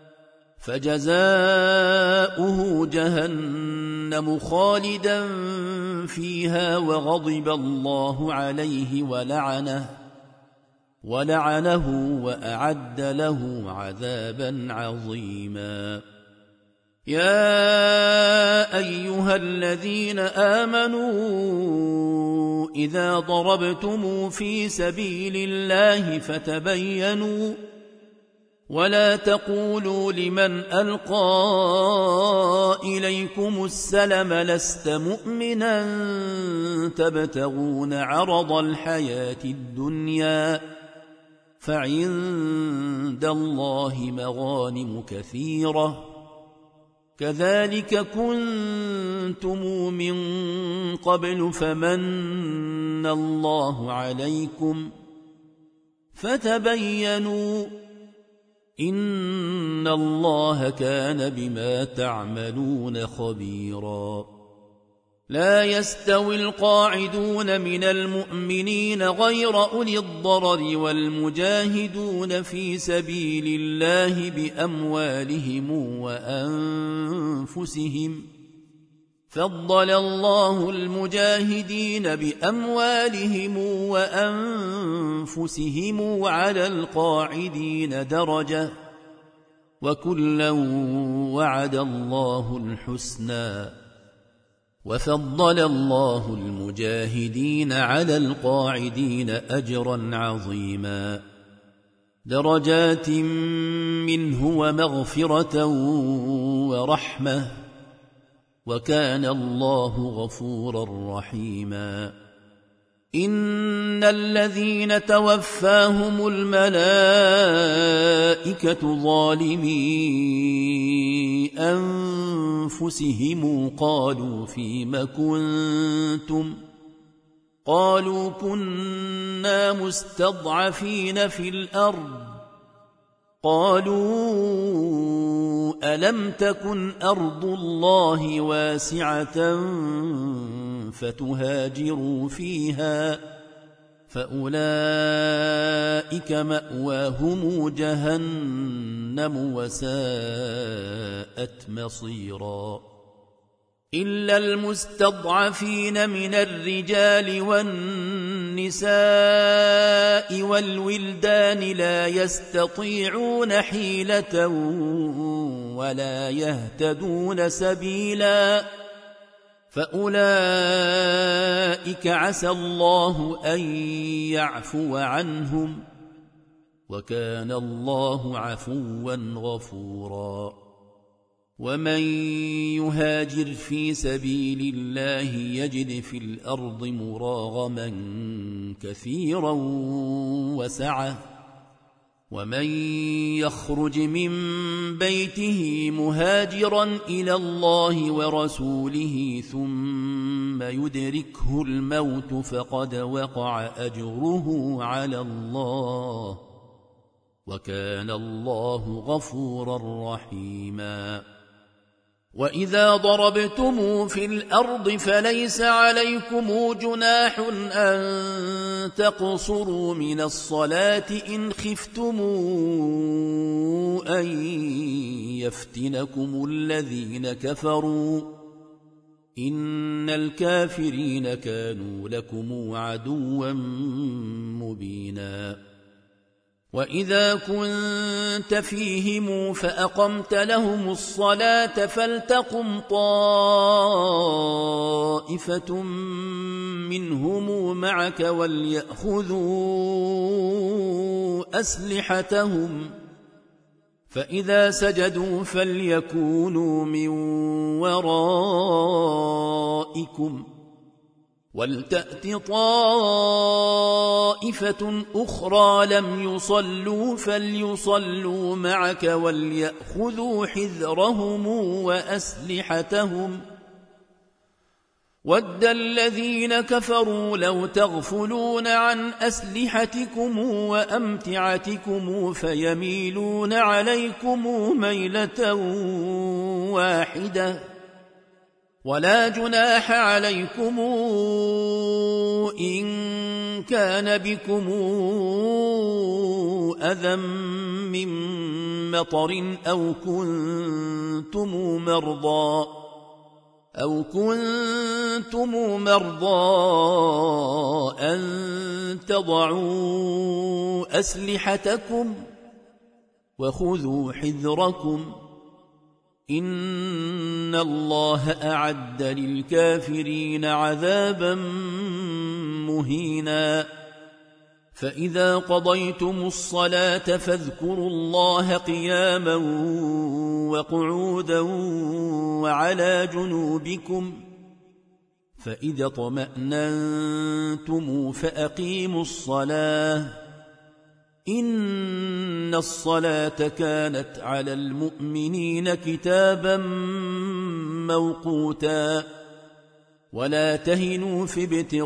فجزاؤه جهنم خالدا فيها وغضب الله عليه ولعنه ولعنه وأعد له عذابا عظيما يا أيها الذين آمنوا إذا ضربتم في سبيل الله فتبينوا ولا تقولوا لمن ألقى إليكم السلم لست مؤمنا تبتغون عرض الحياة الدنيا فعند الله مغانم كثيرة كذلك كنتم من قبل فمن الله عليكم فتبينوا إن الله كان بما تعملون خبيرا لا يستوي القاعدون من المؤمنين غير أولي الضرر والمجاهدون في سبيل الله بأموالهم وأنفسهم فضل الله المجاهدين بأموالهم وأنفسهم على القاعدين درجة وكلا وعد الله الحسنى وفضل الله المجاهدين على القاعدين أجرا عظيما درجات منه ومغفرة ورحمة وكان الله غفورا رحيما إن الذين توفاهم الملائكة ظالمي أنفسهم قالوا فيم كنتم قالوا كنا مستضعفين في الأرض قالوا ألم تكن أرض الله واسعة فتهاجروا فيها فأولئك مأواهم جهنم وساءت مصيرا إلا المستضعفين من الرجال والنساء والولدان لا يستطيعون حيلة ولا يهتدون سبيلا فأولئك عسى الله أن يعفو عنهم وكان الله عفوا غفورا ومن يهاجر في سبيل الله يجد في الأرض مراغما كثيرا وسعة ومن يخرج من بيته مهاجرا إلى الله ورسوله ثم يدركه الموت فقد وقع أجره على الله وكان الله غفورا رحيما وإذا ضربتم في الأرض فليس عليكم جناح أن تقصروا من الصلاة إن خفتم أن يفتنكم الذين كفروا إن الكافرين كانوا لكم عدوا مبينا وإذا كنت فيهم فأقمت لهم الصلاة فلتقم طائفة منهم معك وليأخذوا أسلحتهم فإذا سجدوا فليكونوا من ورائكم ولتأت طائفة أخرى لم يصلوا فليصلوا معك وليأخذوا حذرهم وأسلحتهم ود الذين كفروا لو تغفلون عن أسلحتكم وأمتعتكم فيميلون عليكم ميلة واحدة ولا جناح عليكم إن كان بكم أذى من مطر أو كنتم مرضى أو كنتم مرضى أن تضعوا أسلحتكم وخذوا حذركم إن الله أعد للكافرين عذابا مهينا فإذا قضيتم الصلاة فاذكروا الله قياما وقعودا وعلى جنوبكم فإذا اطمأننتم فأقيموا الصلاة إن الصلاة كانت على المؤمنين كتابا موقوتا ولا تهنوا في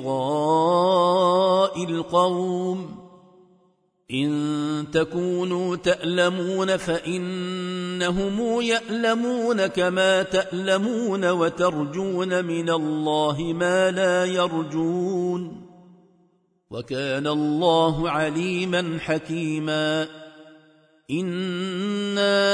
ابتغاء القوم إن تكونوا تألمون فإنهم يألمون كما تألمون وترجون من الله ما لا يرجون وكان الله عليما حكيما إنا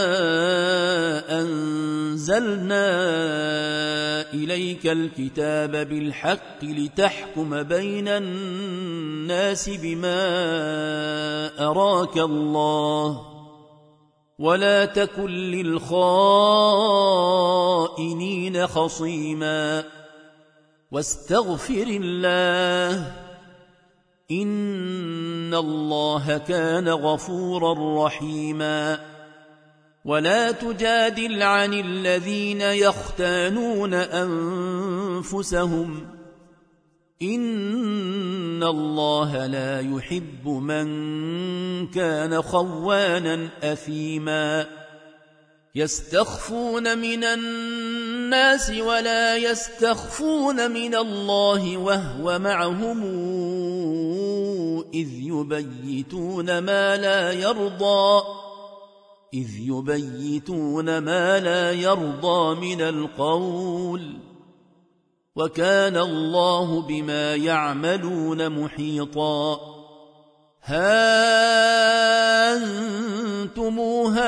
أنزلنا إليك الكتاب بالحق لتحكم بين الناس بما أراك الله ولا تكن للخائنين خصيما واستغفر الله إن الله كان غفورا رحيما ولا تجادل عن الذين يختانون أنفسهم إن الله لا يحب من كان خوانا أثيما يستخفون من الناس ولا يستخفون من الله وهو معهم إذ يبيتون ما لا يرضى إذ يبيتون ما لا يرضى من القول وكان الله بما يعملون محيطا ها أنتم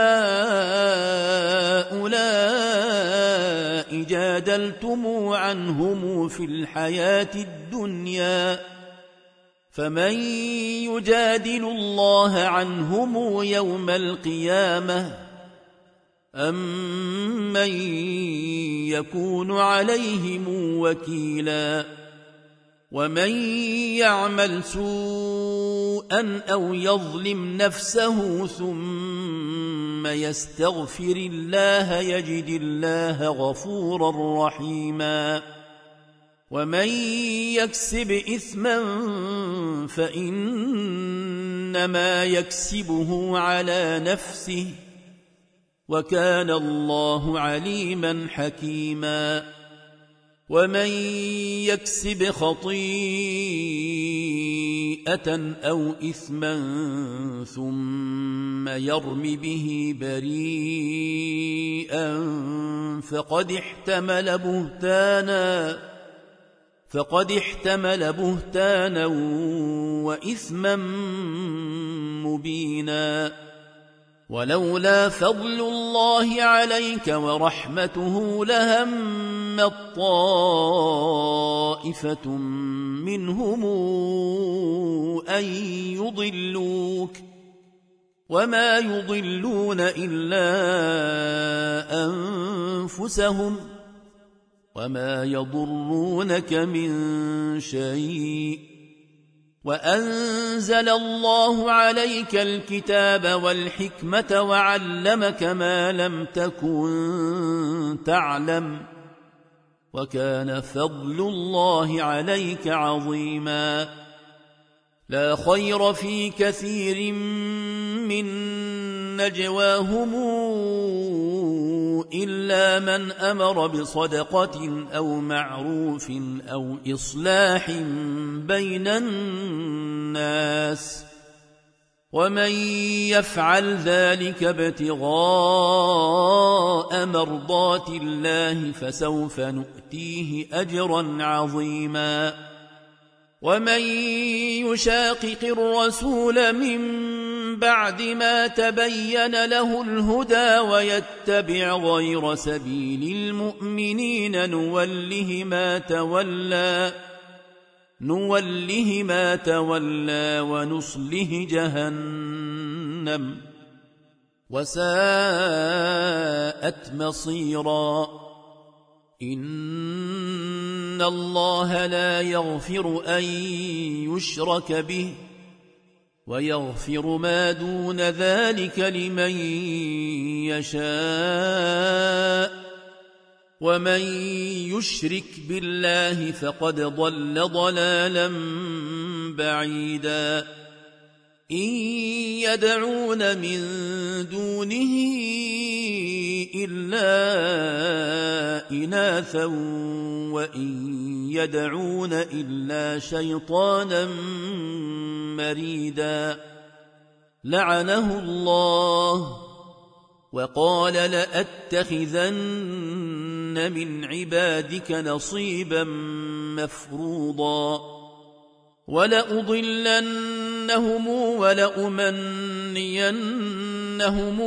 هؤلاء جادلتم عنهم في الحياة الدنيا فمن يجادل الله عنهم يوم القيامة أم من يكون عليهم وكيلا ومن يعمل سوءا أو يظلم نفسه ثم ثم يستغفر الله يجد الله غفورا رحيما ومن يكسب إثما فإنما يكسبه على نفسه وكان الله عليما حكيما ومن يكسب خطيئة أو إثما ثم يرم به بريئا فقد احتمل بهتانا فقد احتمل بهتانا وإثما مبينا ولولا فضل الله عليك ورحمته لهمت طائفة منهم أن يضلوك وما يضلون إلا أنفسهم وما يضرونك من شيء وأنزل الله عليك الكتاب والحكمة وعلمك ما لم تكن تعلم وكان فضل الله عليك عظيما لا خير في كثير من نجواهم إلا من أمر بصدقة أو معروف أو إصلاح بين الناس ومن يفعل ذلك ابتغاء مرضات الله فسوف نؤتيه أجرا عظيما ومن يشاقق الرسول من بعد ما تبين له الهدى ويتبع غير سبيل المؤمنين نوله ما تولى نوله ما تولى ونصله جهنم وساءت مصيرا إن الله لا يغفر أن يشرك به ويغفر ما دون ذلك لمن يشاء ومن يشرك بالله فقد ضل ضلالا بعيدا إن يدعون من دونه إلا إناثا وإن يدعون إلا شيطانا مريدا لعنه الله وقال لأتخذن من عبادك نصيبا مفروضا ولأضلنهم ولأمنينهم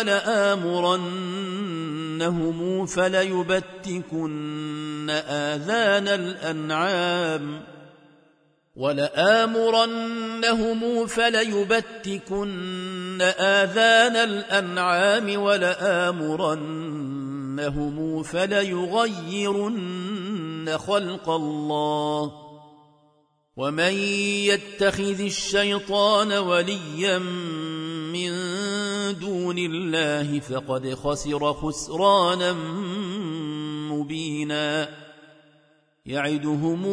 ولآمرنهم فليبتكن آذان الأنعام ولآمرنهم فليبتكن آذان الأنعام ولآمرنهم فليغيرن خلق الله ومن يتخذ الشيطان وليا من دون الله فقد خسر خسرانا مبينا يعدهم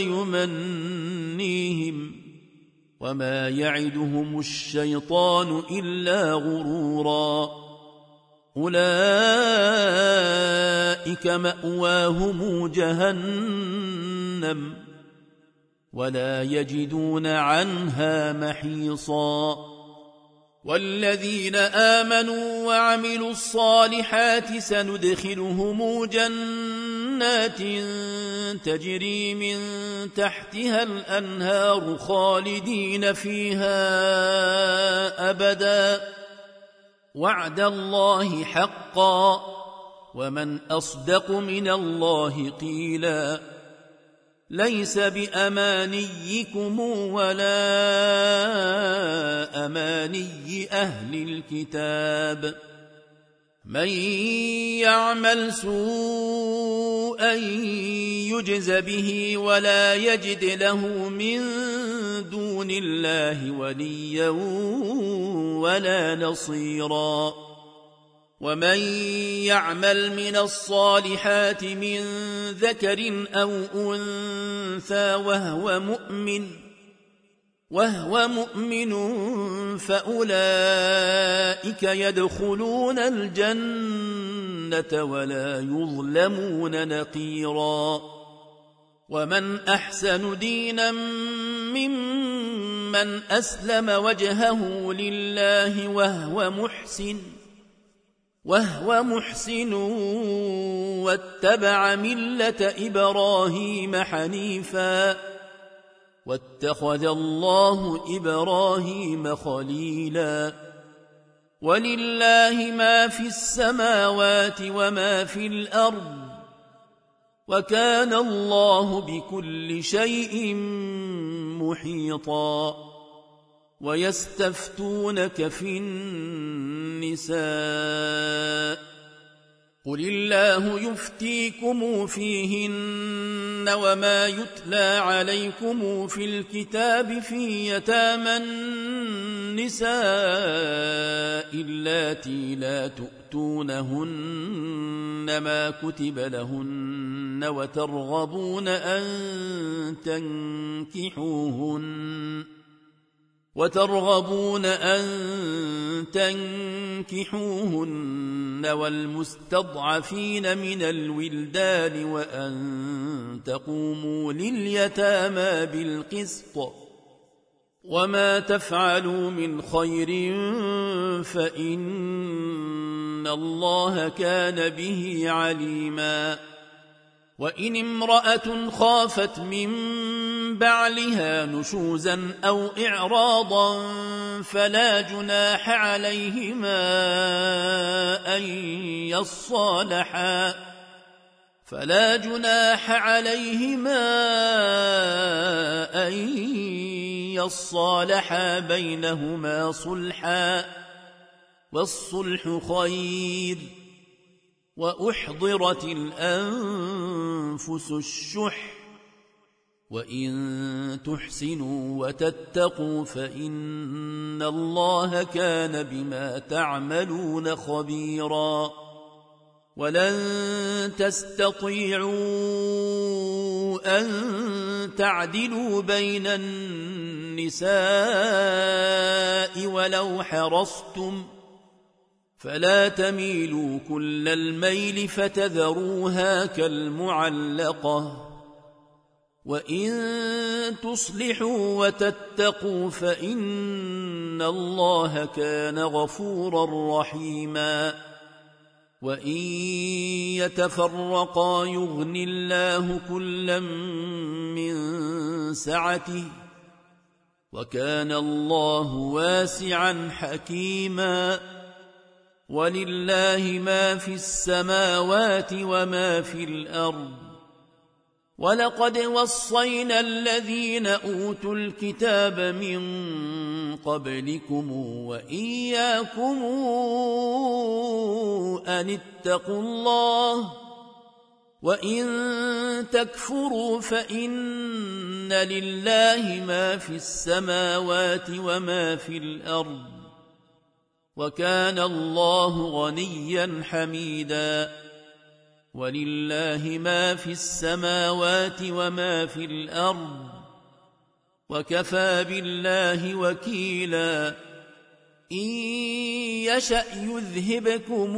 ويمنيهم وما يعدهم الشيطان إلا غرورا أولئك مأواهم جهنم ولا يجدون عنها محيصا والذين آمنوا وعملوا الصالحات سندخلهم جنات تجري من تحتها الأنهار خالدين فيها أبدا وعد الله حقا ومن أصدق من الله قيلا ليس بأمانيكم ولا أماني أهل الكتاب من يعمل سوءا يجز به ولا يجد له من دون الله وليا ولا نصيرا ومن يعمل من الصالحات من ذكر أو أنثى وهو مؤمن وهو مؤمن فأولئك يدخلون الجنة ولا يظلمون نقيرا ومن أحسن دينا ممن أسلم وجهه لله وهو محسن وهو محسن واتبع ملة إبراهيم حنيفا واتخذ الله إبراهيم خليلا ولله ما في السماوات وما في الأرض وكان الله بكل شيء محيطا ويستفتونك في النساء قل الله يفتيكم فيهن وما يتلى عليكم في الكتاب في يتامى النساء اللاتي لا تؤتونهن ما كتب لهن وترغبون أن تنكحوهن وترغبون أن تنكحوهن والمستضعفين من الولدان وأن تقوموا لليتامى بالقسط وما تفعلوا من خير فإن الله كان به عليما وإن امرأة خافت من بعلها نشوزا أو إعراضا فلا جناح عليهما أن يصالحا فلا جناح عليهما أن يصالحا بينهما صلحا والصلح خير وأحضرت الأنفس الشح وإن تحسنوا وتتقوا فإن الله كان بما تعملون خبيرا ولن تستطيعوا أن تعدلوا بين النساء ولو حرصتم فلا تميلوا كل الميل فتذروها كالمعلقة وإن تصلحوا وتتقوا فإن الله كان غفورا رحيما وإن يتفرقا يغن الله كلا من سعته وكان الله واسعا حكيما ولله ما في السماوات وما في الأرض ولقد وصينا الذين أوتوا الكتاب من قبلكم وإياكم أن اتقوا الله وإن تكفروا فإن لله ما في السماوات وما في الأرض وكان الله غنيا حميدا ولله ما في السماوات وما في الأرض وكفى بالله وكيلا إن يشأ يذهبكم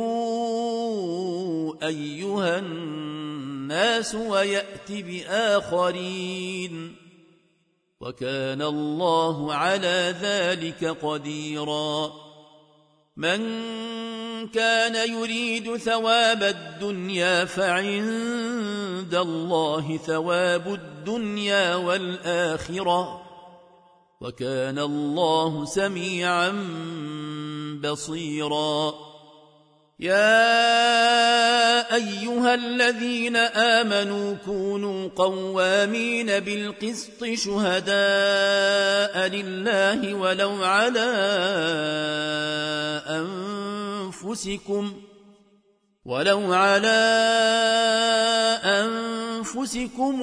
أيها الناس ويأت بآخرين وكان الله على ذلك قديرا من كان يريد ثواب الدنيا فعند الله ثواب الدنيا والآخرة وكان الله سميعا بصيرا يا أيها الذين آمنوا كونوا قوامين بالقسط شهداء لله ولو على أنفسكم ولو على أنفسكم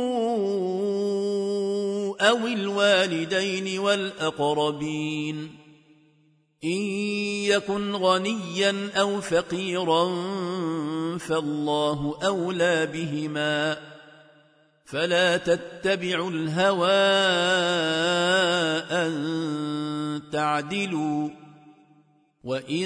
أو الوالدين والأقربين إن يكن غنيا أو فقيرا فالله أولى بهما فلا تتبعوا الهوى أن تعدلوا وإن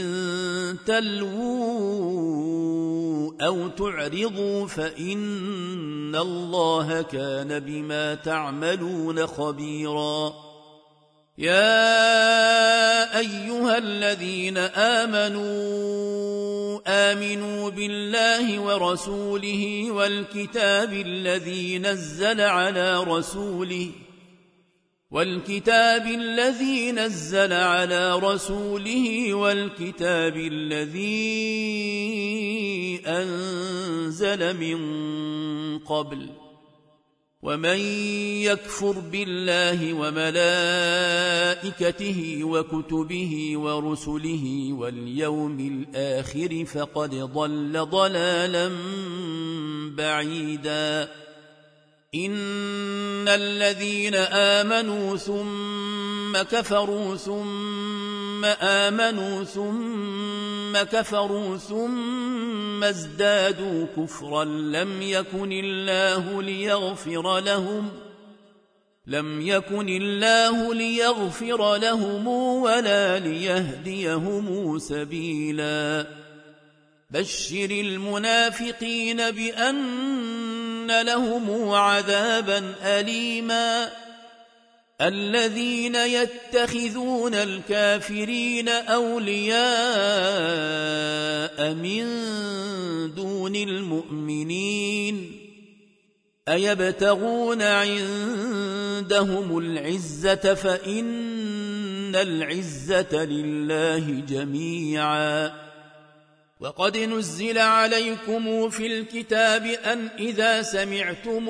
تلووا أو تعرضوا فإن الله كان بما تعملون خبيرا يا أيها الذين آمنوا آمنوا بالله ورسوله والكتاب الذي نزل على رسوله والكتاب الذي نزل على رسوله والكتاب الذي أنزل من قبل ومن يكفر بالله وملائكته وكتبه ورسله واليوم الآخر فقد ضل ضلالا بعيدا إن الذين آمنوا ثم كفروا ثم آمنوا ثم كفروا ثم ازدادوا كفرا لم يكن الله ليغفر لهم لم يكن الله ليغفر لهم ولا ليهديهم سبيلا بشر المنافقين بأن لهم عذابا أليما الذين يتخذون الكافرين أولياء من دون المؤمنين أيبتغون عندهم العزة فإن العزة لله جميعا وقد نزل عليكم في الكتاب أن إذا سمعتم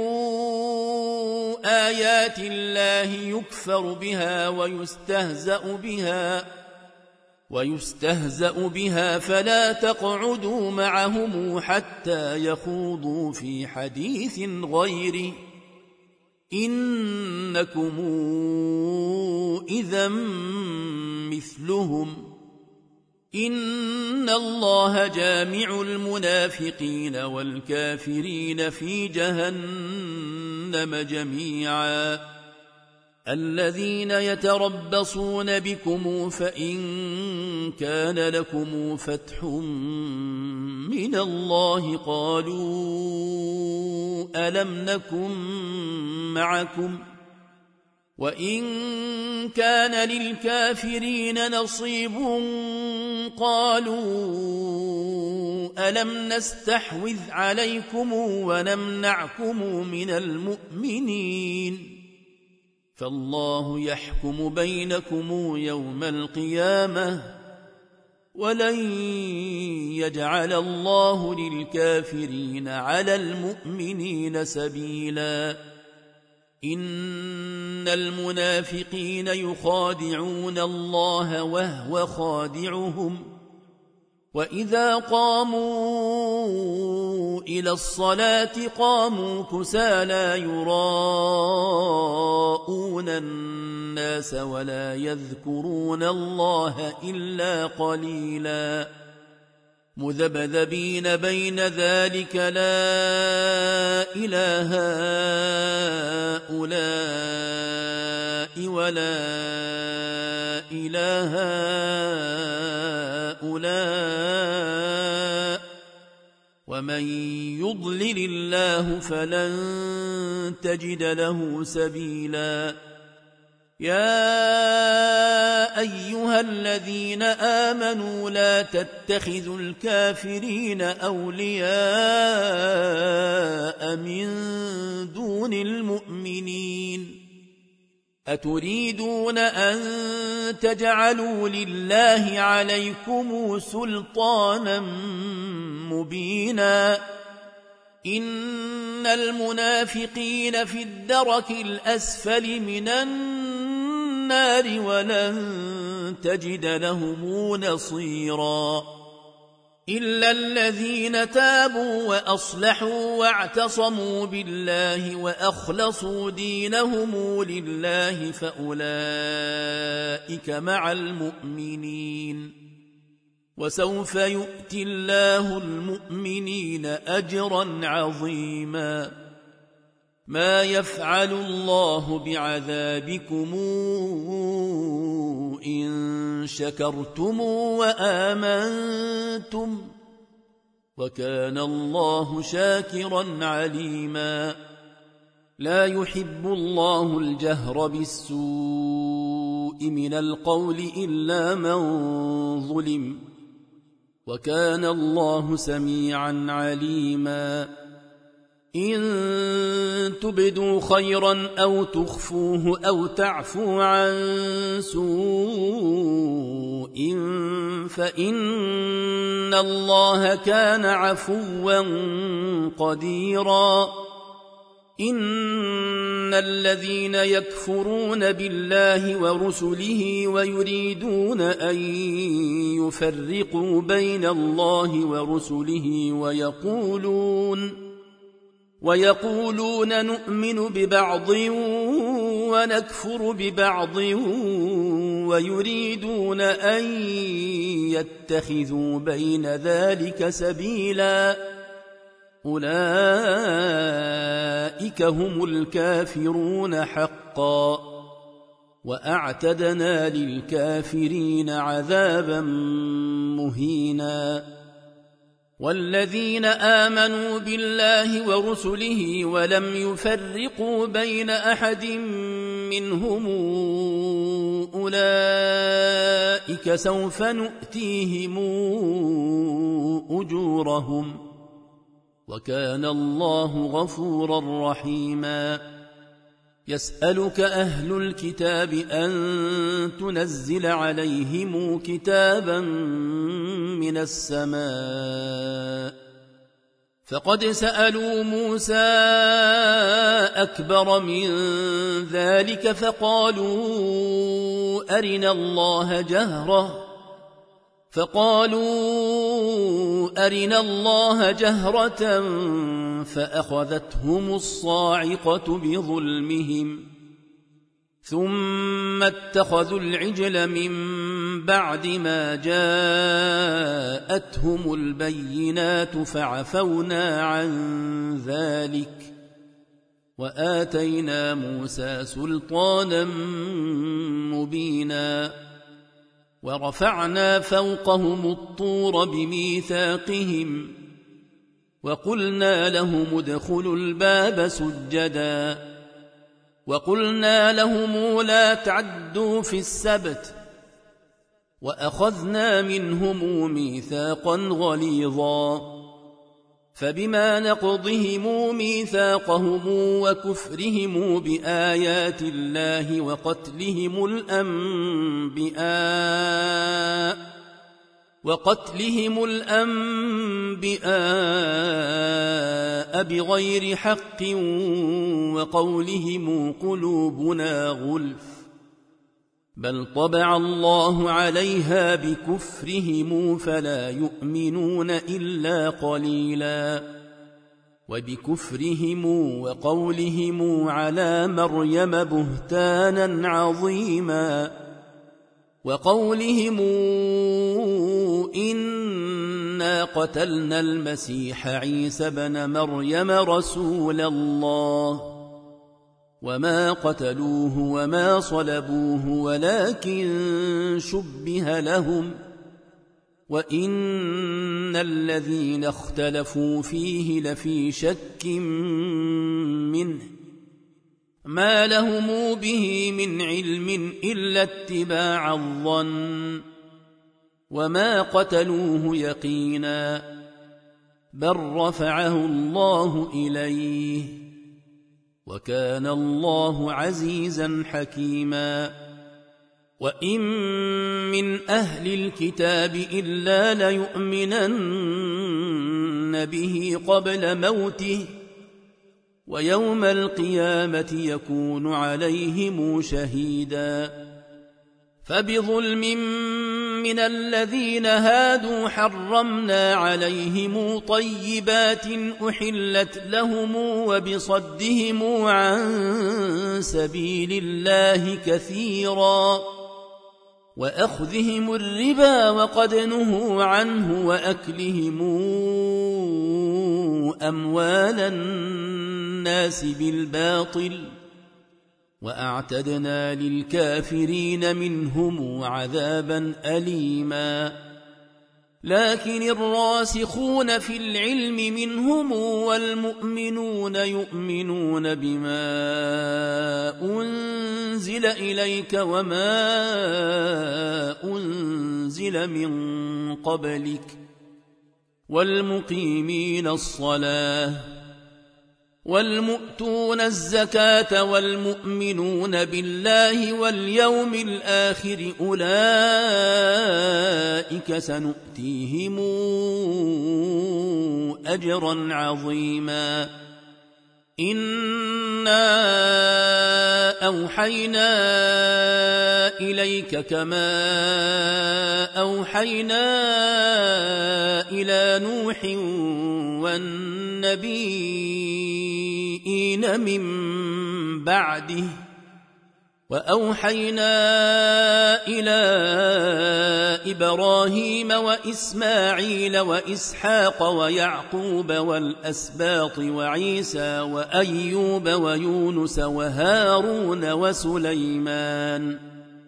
آيات الله يكفر بها ويستهزأ بها ويستهزأ بها فلا تقعدوا معهم حتى يخوضوا في حديث غيره إنكم إذا مثلهم إن الله جامع المنافقين والكافرين في جهنم جميعا الذين يتربصون بكم فإن كان لكم فتح من الله قالوا ألم نكن معكم وإن كان للكافرين نصيب قالوا ألم نستحوذ عليكم ونمنعكم من المؤمنين فالله يحكم بينكم يوم القيامة ولن يجعل الله للكافرين على المؤمنين سبيلا إن المنافقين يخادعون الله وهو خادعهم وإذا قاموا إلى الصلاة قاموا كسالى يراءون الناس ولا يذكرون الله إلا قليلا مذبذبين بين ذلك لا إله هؤلاء ولا إله هؤلاء ومن يضلل الله فلن تجد له سبيلا يا أيها الذين آمنوا لا تتخذوا الكافرين أولياء من دون المؤمنين أتريدون أن تجعلوا لله عليكم سلطانا مبينا إن المنافقين في الدرك الأسفل من النار ولن تجد لهم نصيرا إلا الذين تابوا وأصلحوا واعتصموا بالله وأخلصوا دينهم لله فأولئك مع المؤمنين وسوف يؤتي الله المؤمنين أجرا عظيما ما يفعل الله بعذابكم إن شكرتم وآمنتم وكان الله شاكرا عليما لا يحب الله الجهر بالسوء من القول إلا من ظلم وكان الله سميعا عليما إن تبدوا خيرا أو تخفوه أو تعفو عن سوء فإن الله كان عفوا قديرا إن الذين يكفرون بالله ورسله ويريدون أن يفرقوا بين الله ورسله ويقولون ويقولون نؤمن ببعض ونكفر ببعض ويريدون أن يتخذوا بين ذلك سبيلا أولئك هم الكافرون حقا وأعتدنا للكافرين عذابا مهينا والذين آمنوا بالله ورسله ولم يفرقوا بين أحد منهم أولئك سوف نؤتيهم أجورهم وكان الله غفورا رحيما يسألك أهل الكتاب أن تنزل عليهم كتابا من السماء فقد سألوا موسى أكبر من ذلك فقالوا أرنا الله جهرة فقالوا أرنا الله جهرة فأخذتهم الصاعقة بظلمهم ثم اتخذوا العجل من بعد ما جاءتهم البينات فعفونا عن ذلك وآتينا موسى سلطانا مبينا ورفعنا فوقهم الطور بميثاقهم وقلنا لهم ادخلوا الباب سجدا وقلنا لهم لا تعدوا في السبت وأخذنا منهم ميثاقا غليظا فبما نقضهم ميثاقهم وكفرهم بآيات الله وقتلهم الأنبياء وقتلهم الأنبياء بغير حق وقولهم قلوبنا غلف بل طبع الله عليها بكفرهم فلا يؤمنون إلا قليلا وبكفرهم وقولهم على مريم بهتانا عظيما وقولهم إنا قتلنا المسيح عيسى بن مريم رسول الله وما قتلوه وما صلبوه ولكن شبه لهم وإن الذين اختلفوا فيه لفي شك منه ما لهم به من علم إلا اتباع الظن وما قتلوه يقينا بل رفعه الله إليه وكان الله عزيزا حكيما وإن من أهل الكتاب إلا ليؤمنن به قبل موته ويوم القيامة يكون عليهم شهيدا فبظلم من الذين هادوا حرمنا عليهم طيبات أحلت لهم وبصدهم عن سبيل الله كثيرا وأخذهم الربا وقد نهوا عنه وأكلهم أموال الناس بالباطل وأعتدنا للكافرين منهم عذابا أليما لكن الراسخون في العلم منهم والمؤمنون يؤمنون بما أنزل إليك وما أنزل من قبلك والمقيمين الصلاة والمؤتون الزكاة والمؤمنون بالله واليوم الآخر أولئك سنؤتيهم أجرا عظيما إنا أوحينا إليك كما أوحينا إلى نوح والنبيين من بعده وأوحينا إلى إبراهيم وإسماعيل وإسحاق ويعقوب والأسباط وعيسى وأيوب ويونس وهارون وسليمان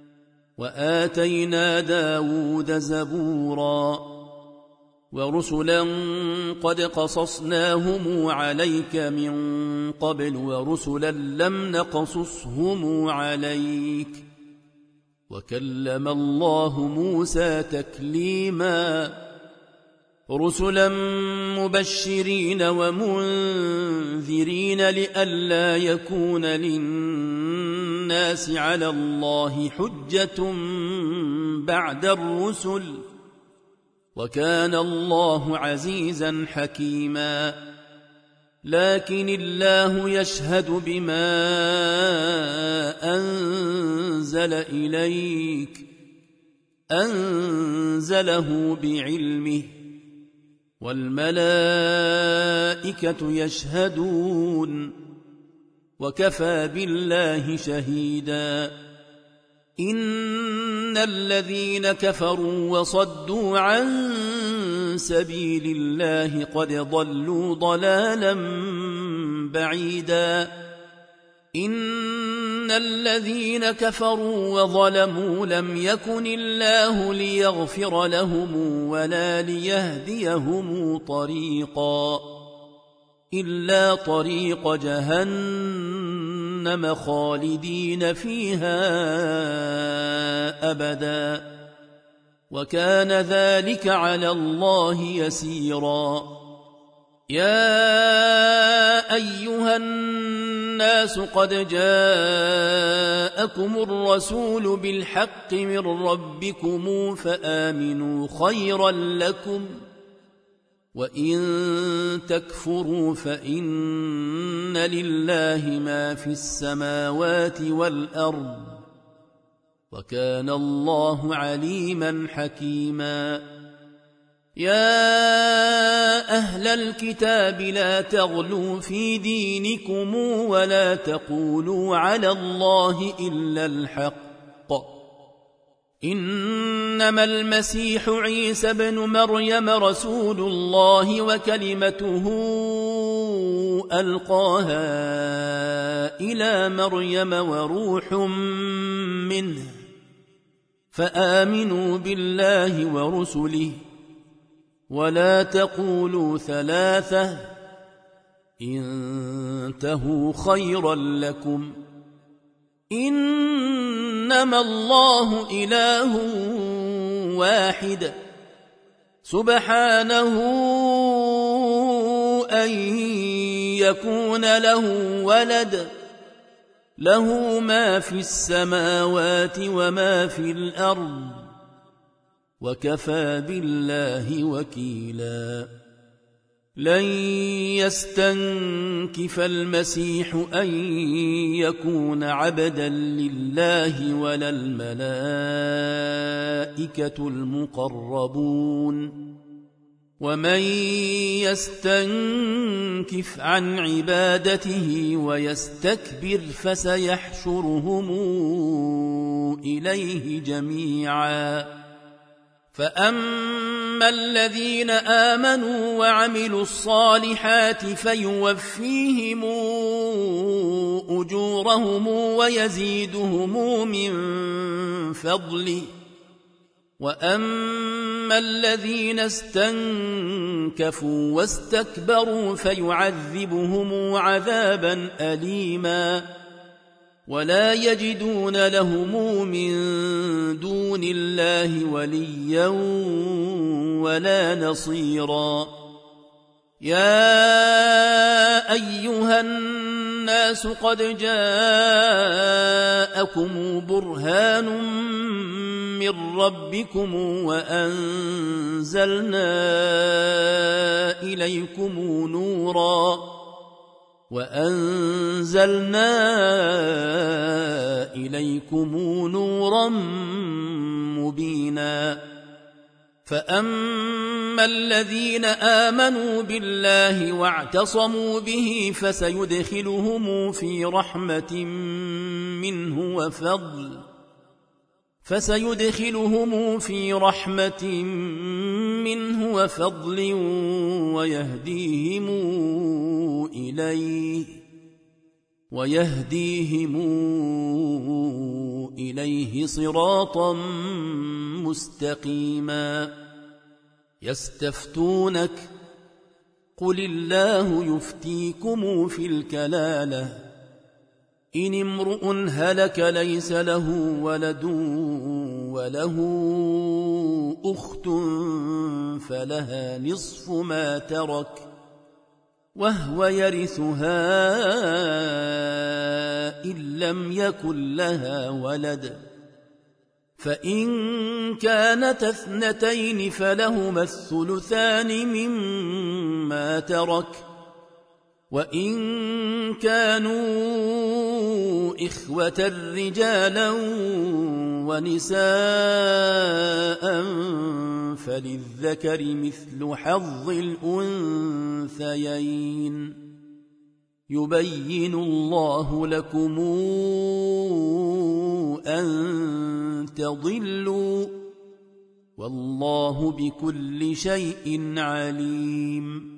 وآتينا داود زبورا ورسلا قد قصصناهم عليك من قبل ورسلا لم نقصصهم عليك وكلم الله موسى تكليما رسلا مبشرين ومنذرين لئلا يكون للناس على الله حجة بعد الرسل وكان الله عزيزا حكيما لكن الله يشهد بما أنزل إليك أنزله بعلمه والملائكة يشهدون وكفى بالله شهيدا إن الذين كفروا وصدوا عن سبيل الله قد ضلوا ضلالا بعيدا إن الذين كفروا وظلموا لم يكن الله ليغفر لهم ولا ليهديهم طريقا إلا طريق جهنم خالدين فيها أبدا وكان ذلك على الله يسيرا يا أيها الناس قد جاءكم الرسول بالحق من ربكم فآمنوا خيرا لكم وإن تكفروا فإن لله ما في السماوات والأرض وكان الله عليما حكيما يا أهل الكتاب لا تغلوا في دينكم ولا تقولوا على الله إلا الحق إنما المسيح عيسى بن مريم رسول الله وكلمته ألقاها إلى مريم وروح منه فآمنوا بالله ورسله ولا تقولوا ثلاثة انتهوا خيرا لكم إنما الله إله واحد سبحانه أن يكون له ولد له ما في السماوات وما في الأرض وكفى بالله وكيلا لن يستنكف المسيح أن يكون عبدا لله ولا الملائكة المقربون ومن يستنكف عن عبادته ويستكبر فسيحشرهم إليه جميعا فأما الذين آمنوا وعملوا الصالحات فيوفيهم أجورهم ويزيدهم من فضله وأما الذين استنكفوا واستكبروا فيعذبهم عذابا أليما ولا يجدون لهم من دون الله وليا ولا نصيرا يا أيها الناس قد جاءكم برهان من ربكم وأنزلنا إليكم نورا وأنزلنا إليكم نورا مبينا فأما الذين آمنوا بالله واعتصموا به فسيدخلهم في رحمة منه وفضل فسيدخلهم في رحمة منه وفضل ويهديهم إليه ويهديهم إليه صراطا مستقيما يستفتونك قل الله يفتيكم في الكلالة إن امرؤ هلك ليس له ولد وله أخت فلها نصف ما ترك وهو يرثها إن لم يكن لها ولد فإن كانت اثنتين فلهما الثلثان مما ترك وإن كانوا إخوة رجالا ونساء فللذكر مثل حظ الأنثيين يبين الله لكم أن تضلوا والله بكل شيء عليم